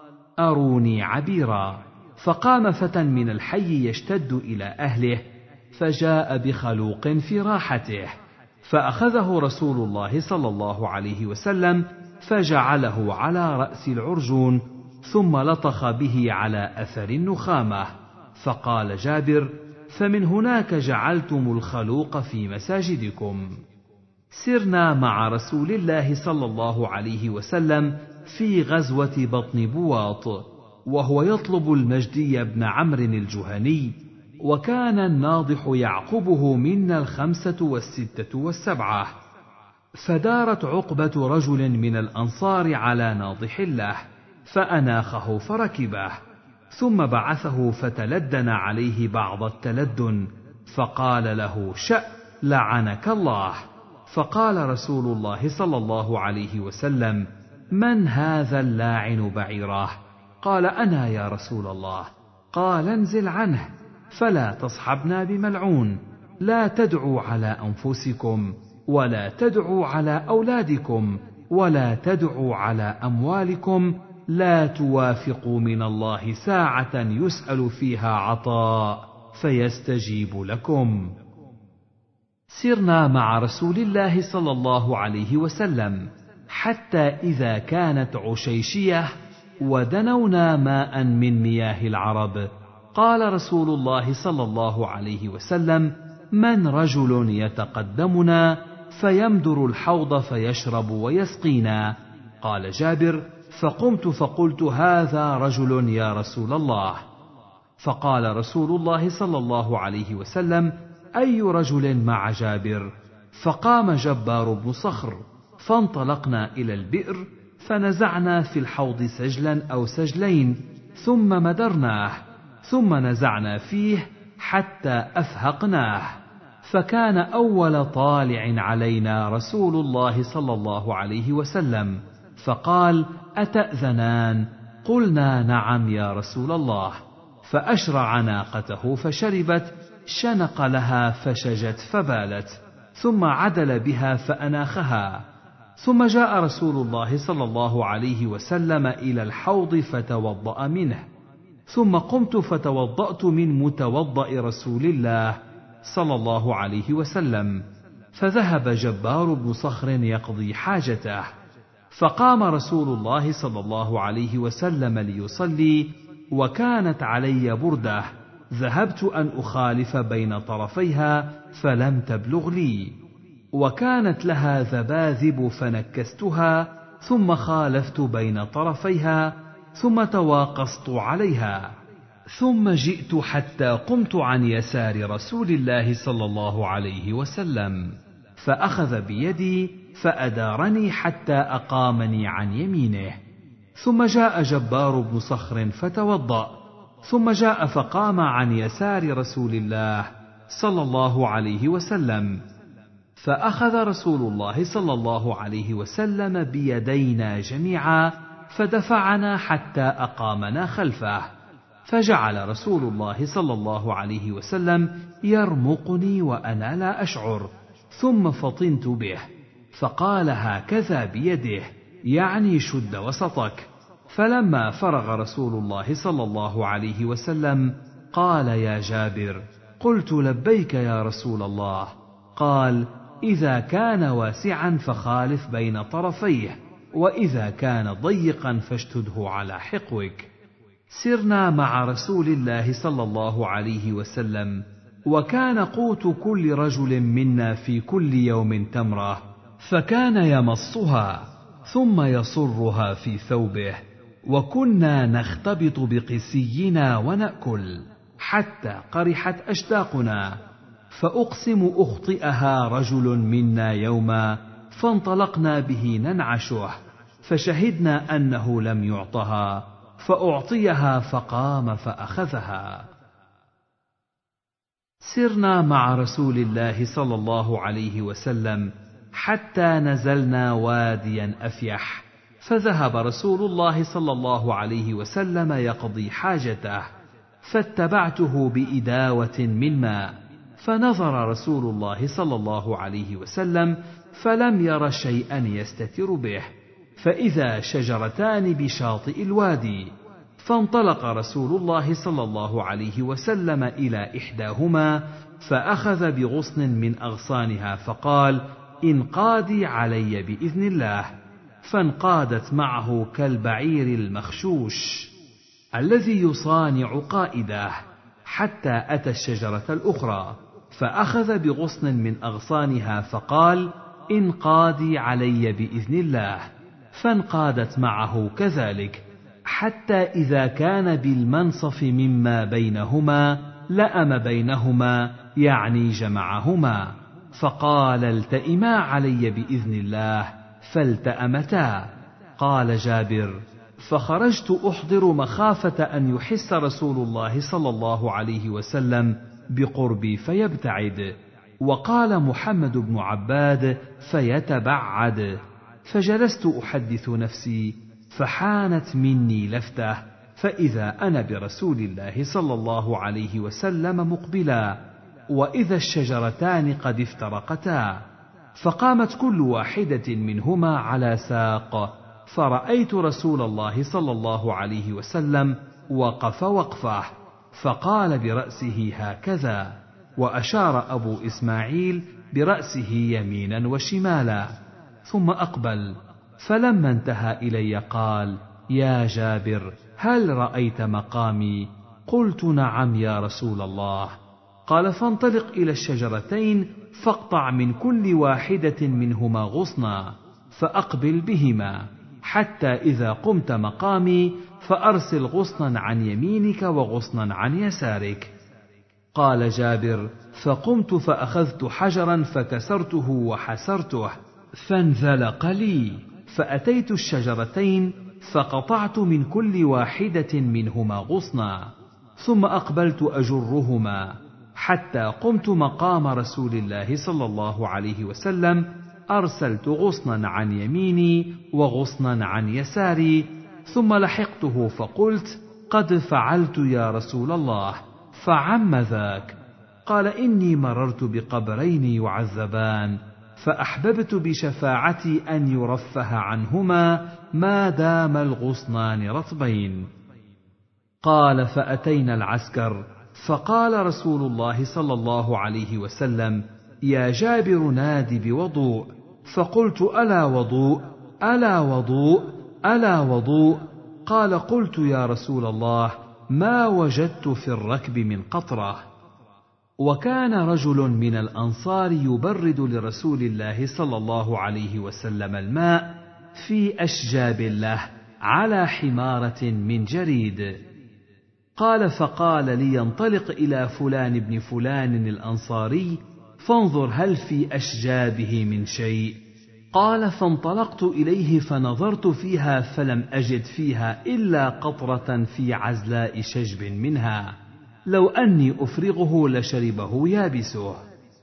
أروني عبيرا. فقام فتى من الحي يشتد إلى أهله، فجاء بخلوق في راحته، فأخذه رسول الله صلى الله عليه وسلم فجعله على رأس العرجون، ثم لطخ به على أثر النخامة. فقال جابر: فمن هناك جعلتم الخلوق في مساجدكم. سرنا مع رسول الله صلى الله عليه وسلم في غزوة بطن بواط، وهو يطلب المجدي بن عمرو الجهني، وكان الناضح يعقبه منا الخمسة والستة والسبعة، فدارت عقبة رجل من الأنصار على ناضح له، فأناخه فركبه، ثم بعثه فتلدن عليه بعض التلدن، فقال له: شأ، لعنك الله. فقال رسول الله صلى الله عليه وسلم: من هذا اللاعن بعيره؟ قال: أنا يا رسول الله. قال: انزل عنه، فلا تصحبنا بملعون، لا تدعوا على أنفسكم، ولا تدعوا على أولادكم، ولا تدعوا على أموالكم، لا توافقوا من الله ساعة يسأل فيها عطاء فيستجيب لكم. سرنا مع رسول الله صلى الله عليه وسلم حتى إذا كانت عشيشية ودنونا ماء من مياه العرب، قال رسول الله صلى الله عليه وسلم: من رجل يتقدمنا فيمدر الحوض فيشرب ويسقينا؟ قال جابر: فقمت فقلت: هذا رجل يا رسول الله. فقال رسول الله صلى الله عليه وسلم: أي رجل مع جابر؟ فقام جبار بن صخر فانطلقنا إلى البئر فنزعنا في الحوض سجلا أو سجلين ثم مدرناه ثم نزعنا فيه حتى أفهقناه، فكان أول طالع علينا رسول الله صلى الله عليه وسلم فقال: أتأذنان؟ قلنا: نعم يا رسول الله. فأشرع ناقته فشربت، شنق لها فشجت فبالت، ثم عدل بها فأناخها. ثم جاء رسول الله صلى الله عليه وسلم إلى الحوض فتوضأ منه، ثم قمت فتوضأت من متوضأ رسول الله صلى الله عليه وسلم، فذهب جبار بن صخر يقضي حاجته، فقام رسول الله صلى الله عليه وسلم ليصلي، وكانت علي بردة ذهبت أن أخالف بين طرفيها فلم تبلغ لي، وكانت لها ذباذب فنكستها ثم خالفت بين طرفيها ثم تواقصت عليها، ثم جئت حتى قمت عن يسار رسول الله صلى الله عليه وسلم، فأخذ بيدي فأدارني حتى أقامني عن يمينه. ثم جاء جبار بن صخر فتوضأ، ثم جاء فقام عن يسار رسول الله صلى الله عليه وسلم، فأخذ رسول الله صلى الله عليه وسلم بيدينا جميعا فدفعنا حتى أقامنا خلفه، فجعل رسول الله صلى الله عليه وسلم يرمقني وأنا لا أشعر، ثم فطنت به، فقال: هكذا بيده، يعني شد وسطك. فلما فرغ رسول الله صلى الله عليه وسلم قال: يا جابر. قلت: لبيك يا رسول الله. قال: إذا كان واسعا فخالف بين طرفيه، وإذا كان ضيقا فاشتده على حقوك. سرنا مع رسول الله صلى الله عليه وسلم، وكان قوت كل رجل منا في كل يوم تمرة، فكان يمصها ثم يصرها في ثوبه، وكنا نختبط بقسينا ونأكل حتى قرحت أشداقنا، فأقسم أخطئها رجل منا يوما، فانطلقنا به ننعشه، فشهدنا أنه لم يعطها، فأعطيها فقام فأخذها. سرنا مع رسول الله صلى الله عليه وسلم حتى نزلنا واديا أفيح، فذهب رسول الله صلى الله عليه وسلم يقضي حاجته، فاتبعته بإداوة من ماء، فنظر رسول الله صلى الله عليه وسلم فلم ير شيئا يستتر به، فإذا شجرتان بشاطئ الوادي، فانطلق رسول الله صلى الله عليه وسلم إلى إحداهما فأخذ بغصن من أغصانها فقال: انقادي علي بإذن الله، فانقادت معه كالبعير المخشوش الذي يصانع قائده، حتى أتى الشجرة الأخرى فأخذ بغصن من أغصانها فقال: انقادي علي بإذن الله، فانقادت معه كذلك، حتى إذا كان بالمنصف مما بينهما لأم بينهما، يعني جمعهما، فقال: التئما علي بإذن الله، فالتأمتا. قال جابر: فخرجت أحضر مخافة أن يحس رسول الله صلى الله عليه وسلم بقربي فيبتعد، وقال محمد بن عباد: فيتبعد. فجلست أحدث نفسي، فحانت مني لفتة، فإذا أنا برسول الله صلى الله عليه وسلم مقبلا، وإذا الشجرتان قد افترقتا، فقامت كل واحدة منهما على ساق، فرأيت رسول الله صلى الله عليه وسلم وقف وقفه، فقال برأسه هكذا، وأشار أبو إسماعيل برأسه يمينا وشمالا، ثم أقبل، فلما انتهى إلي قال: يا جابر، هل رأيت مقامي؟ قلت: نعم يا رسول الله. قال: فانطلق إلى الشجرتين فاقطع من كل واحدة منهما غصنا، فأقبل بهما، حتى إذا قمت مقامي فأرسل غصنا عن يمينك وغصنا عن يسارك. قال جابر: فقمت فأخذت حجرا فكسرته وحسرته، فانزلق لي، فأتيت الشجرتين فقطعت من كل واحدة منهما غصنا، ثم أقبلت أجرهما حتى قمت مقام رسول الله صلى الله عليه وسلم، أرسلت غصنا عن يميني وغصنا عن يساري، ثم لحقته فقلت: قد فعلت يا رسول الله، فعم ذاك؟ قال: إني مررت بقبرين يعذبان، فأحببت بشفاعتي أن يرفه عنهما ما دام الغصنان رطبين. قال: فأتينا العسكر، فقال رسول الله صلى الله عليه وسلم: يا جابر نادي بوضوء. فقلت: ألا وضوء ألا وضوء ألا وضوء؟ قال: قلت يا رسول الله: ما وجدت في الركب من قطرة. وكان رجل من الأنصار يبرد لرسول الله صلى الله عليه وسلم الماء في أشجاب له على حمارة من جريد. قال: فقال لي: انطلق إلى فلان بن فلان الأنصاري فانظر هل في أشجابه من شيء. قال: فانطلقت إليه فنظرت فيها فلم أجد فيها إلا قطرة في عزلاء شجب منها، لو أني أفرغه لشربه يابسه.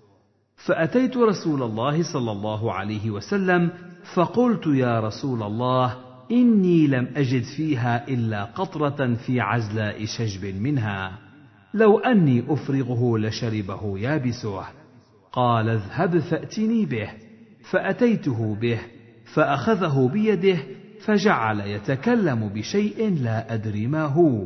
فأتيت رسول الله صلى الله عليه وسلم فقلت: يا رسول الله، إني لم أجد فيها إلا قطرة في عزلاء شجب منها، لو أني أفرغه لشربه يابسه. قال: اذهب فأتني به. فأتيته به فأخذه بيده فجعل يتكلم بشيء لا أدري ما هو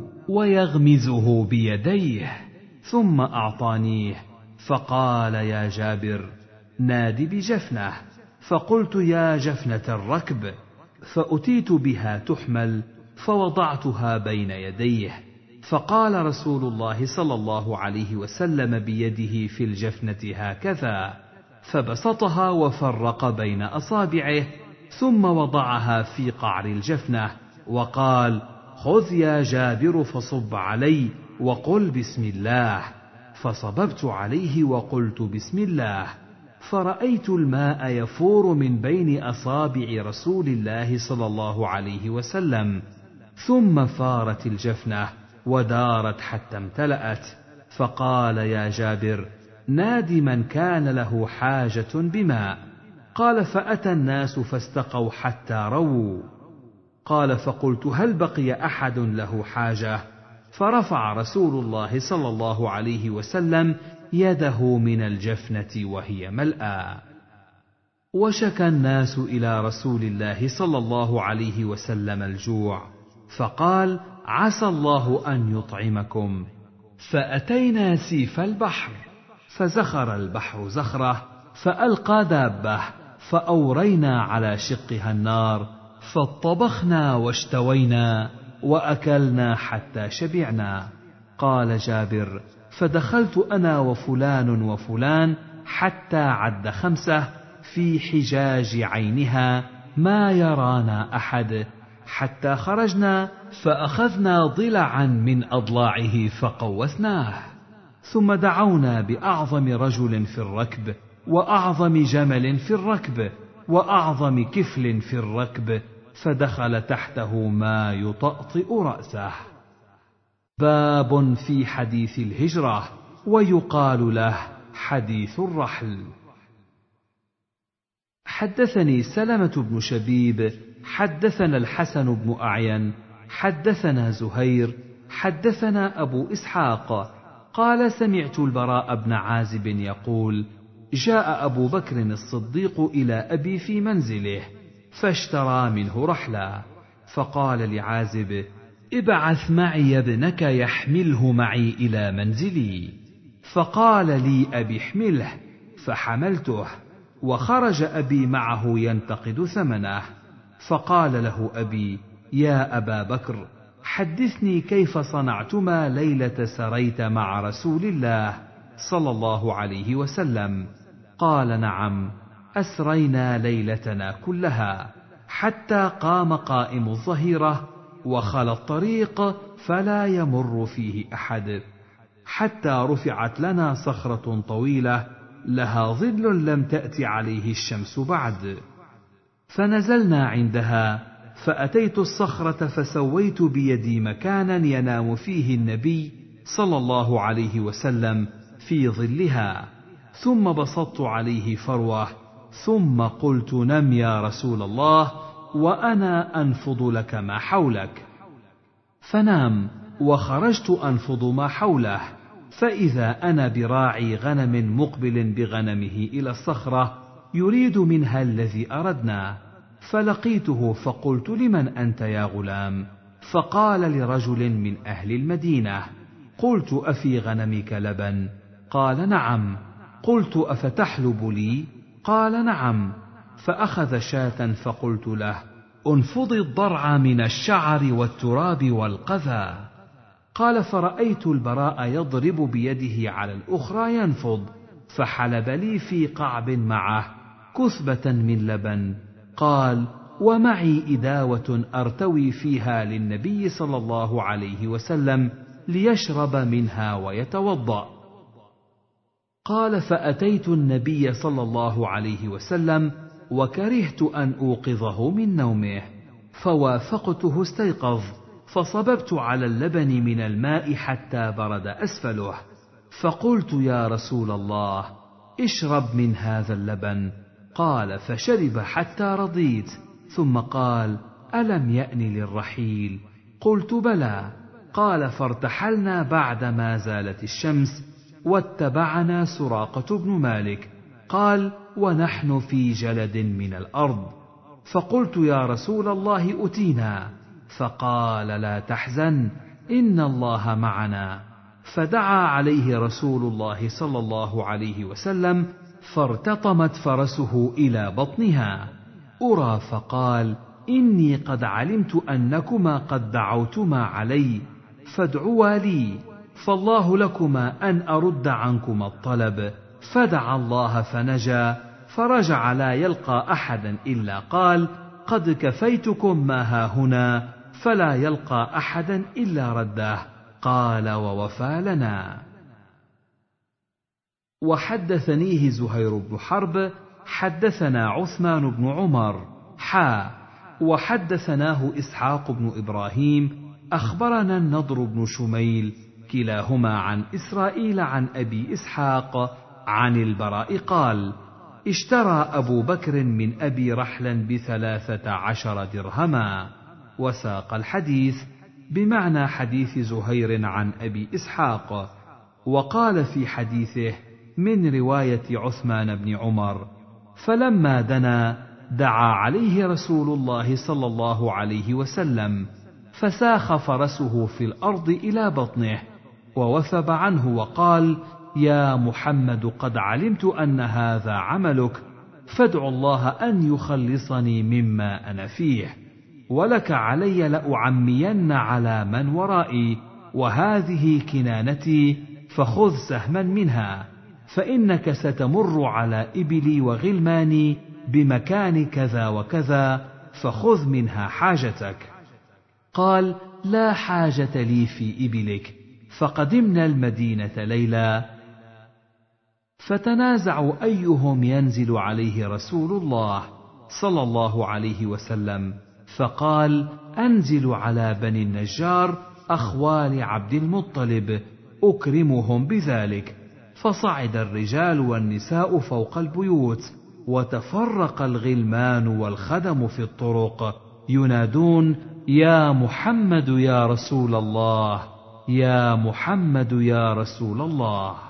ويغمزه بيديه، ثم أعطانيه فقال: يا جابر نادي بجفنة. فقلت: يا جفنة الركب. فأتيت بها تحمل فوضعتها بين يديه، فقال رسول الله صلى الله عليه وسلم بيده في الجفنة هكذا، فبسطها وفرق بين أصابعه، ثم وضعها في قعر الجفنة وقال: خذ يا جابر فصب علي وقل بسم الله. فصببت عليه وقلت بسم الله، فرأيت الماء يفور من بين أصابع رسول الله صلى الله عليه وسلم، ثم فارت الجفنة ودارت حتى امتلأت. فقال: يا جابر نادي من كان له حاجة بماء. قال: فأتى الناس فاستقوا حتى رووا. قال: فقلت: هل بقي أحد له حاجة؟ فرفع رسول الله صلى الله عليه وسلم يده من الجفنة وهي ملأى. وشكى الناس إلى رسول الله صلى الله عليه وسلم الجوع، فقال: عسى الله أن يطعمكم. فأتينا سيف البحر، فزخر البحر زخرة، فألقى دابة، فأورينا على شقها النار، فاطبخنا واشتوينا وأكلنا حتى شبعنا. قال جابر: فدخلت أنا وفلان وفلان حتى عد خمسة في حجاج عينها ما يرانا أحد، حتى خرجنا فأخذنا ضلعا من أضلاعه فقوسناه، ثم دعونا بأعظم رجل في الركب، وأعظم جمل في الركب، وأعظم كفل في الركب، فدخل تحته ما يطأطئ رأسه. باب في حديث الهجرة، ويقال له حديث الرحل. حدثني سلمة بن شبيب حدثنا الحسن بن أعين حدثنا زهير حدثنا أبو إسحاق قال: سمعت البراء بن عازب يقول: جاء أبو بكر الصديق إلى أبي في منزله فاشترى منه رحلا، فقال لعازب: ابعث معي ابنك يحمله معي إلى منزلي. فقال لي أبي: احمله، فحملته، وخرج أبي معه ينتقد ثمنه. فقال له أبي: يا أبا بكر، حدثني كيف صنعتما ليلة سريت مع رسول الله صلى الله عليه وسلم. قال: نعم، أسرينا ليلتنا كلها حتى قام قائم الظهيرة وخلى الطريق فلا يمر فيه أحد، حتى رفعت لنا صخرة طويلة لها ظل لم تأت عليه الشمس بعد، فنزلنا عندها، فأتيت الصخرة فسويت بيدي مكانا ينام فيه النبي صلى الله عليه وسلم في ظلها، ثم بسطت عليه فروة، ثم قلت: نم يا رسول الله وأنا أنفض لك ما حولك. فنام، وخرجت أنفض ما حوله، فإذا أنا براعي غنم مقبل بغنمه إلى الصخرة يريد منها الذي أردنا، فلقيته فقلت: لمن أنت يا غلام؟ فقال: لرجل من أهل المدينة. قلت: أفي غنمك لبن؟ قال: نعم. قلت: أفتحلب لي؟ قال: نعم. فأخذ شاة، فقلت له: انفض الضرع من الشعر والتراب والقذى. قال: فرأيت البراء يضرب بيده على الأخرى ينفض، فحلب لي في قعب معه كثبة من لبن. قال: ومعي إداوة أرتوي فيها للنبي صلى الله عليه وسلم ليشرب منها ويتوضأ. قال: فأتيت النبي صلى الله عليه وسلم وكرهت أن أوقظه من نومه، فوافقته استيقظ، فصببت على اللبن من الماء حتى برد أسفله، فقلت: يا رسول الله اشرب من هذا اللبن. قال: فشرب حتى رضيت، ثم قال: ألم يأن للرحيل؟ قلت: بلى. قال: فارتحلنا بعدما زالت الشمس، واتبعنا سراقة بن مالك. قال: ونحن في جلد من الأرض، فقلت: يا رسول الله أتينا. فقال: لا تحزن، إن الله معنا. فدعا عليه رسول الله صلى الله عليه وسلم، فارتطمت فرسه إلى بطنها أرى، فقال: إني قد علمت أنكما قد دعوتما علي، فادعوا لي، فالله لكما أن أرد عنكما الطلب. فدعا الله فنجا، فرجع لا يلقى أحدا إلا قال: قد كفيتكم ما هاهنا، فلا يلقى أحدا إلا رده. قال: ووفى لنا. وحدثنيه زهير بن حرب حدثنا عثمان بن عمر حا وحدثناه إسحاق بن إبراهيم أخبرنا النضر بن شميل كلاهما عن إسرائيل عن أبي إسحاق عن البراء قال: اشترى أبو بكر من أبي رحلا بثلاثة عشر درهما. وساق الحديث بمعنى حديث زهير عن أبي إسحاق. وقال في حديثه من رواية عثمان بن عمر: فلما دنا دعا عليه رسول الله صلى الله عليه وسلم، فساخ فرسه في الأرض إلى بطنه، ووثب عنه وقال: يا محمد قد علمت أن هذا عملك، فادع الله أن يخلصني مما أنا فيه، ولك علي لأعمين على من ورائي، وهذه كنانتي، فخذ سهما منها، فإنك ستمر على إبلي وغلماني بمكان كذا وكذا، فخذ منها حاجتك. قال: لا حاجة لي في إبلك. فقدمنا المدينة ليلا، فتنازعوا أيهم ينزل عليه رسول الله صلى الله عليه وسلم، فقال: أنزل على بني النجار أخوال عبد المطلب، أكرمهم بذلك. فصعد الرجال والنساء فوق البيوت، وتفرق الغلمان والخدم في الطرق ينادون: يا محمد يا رسول الله، يا محمد يا رسول الله.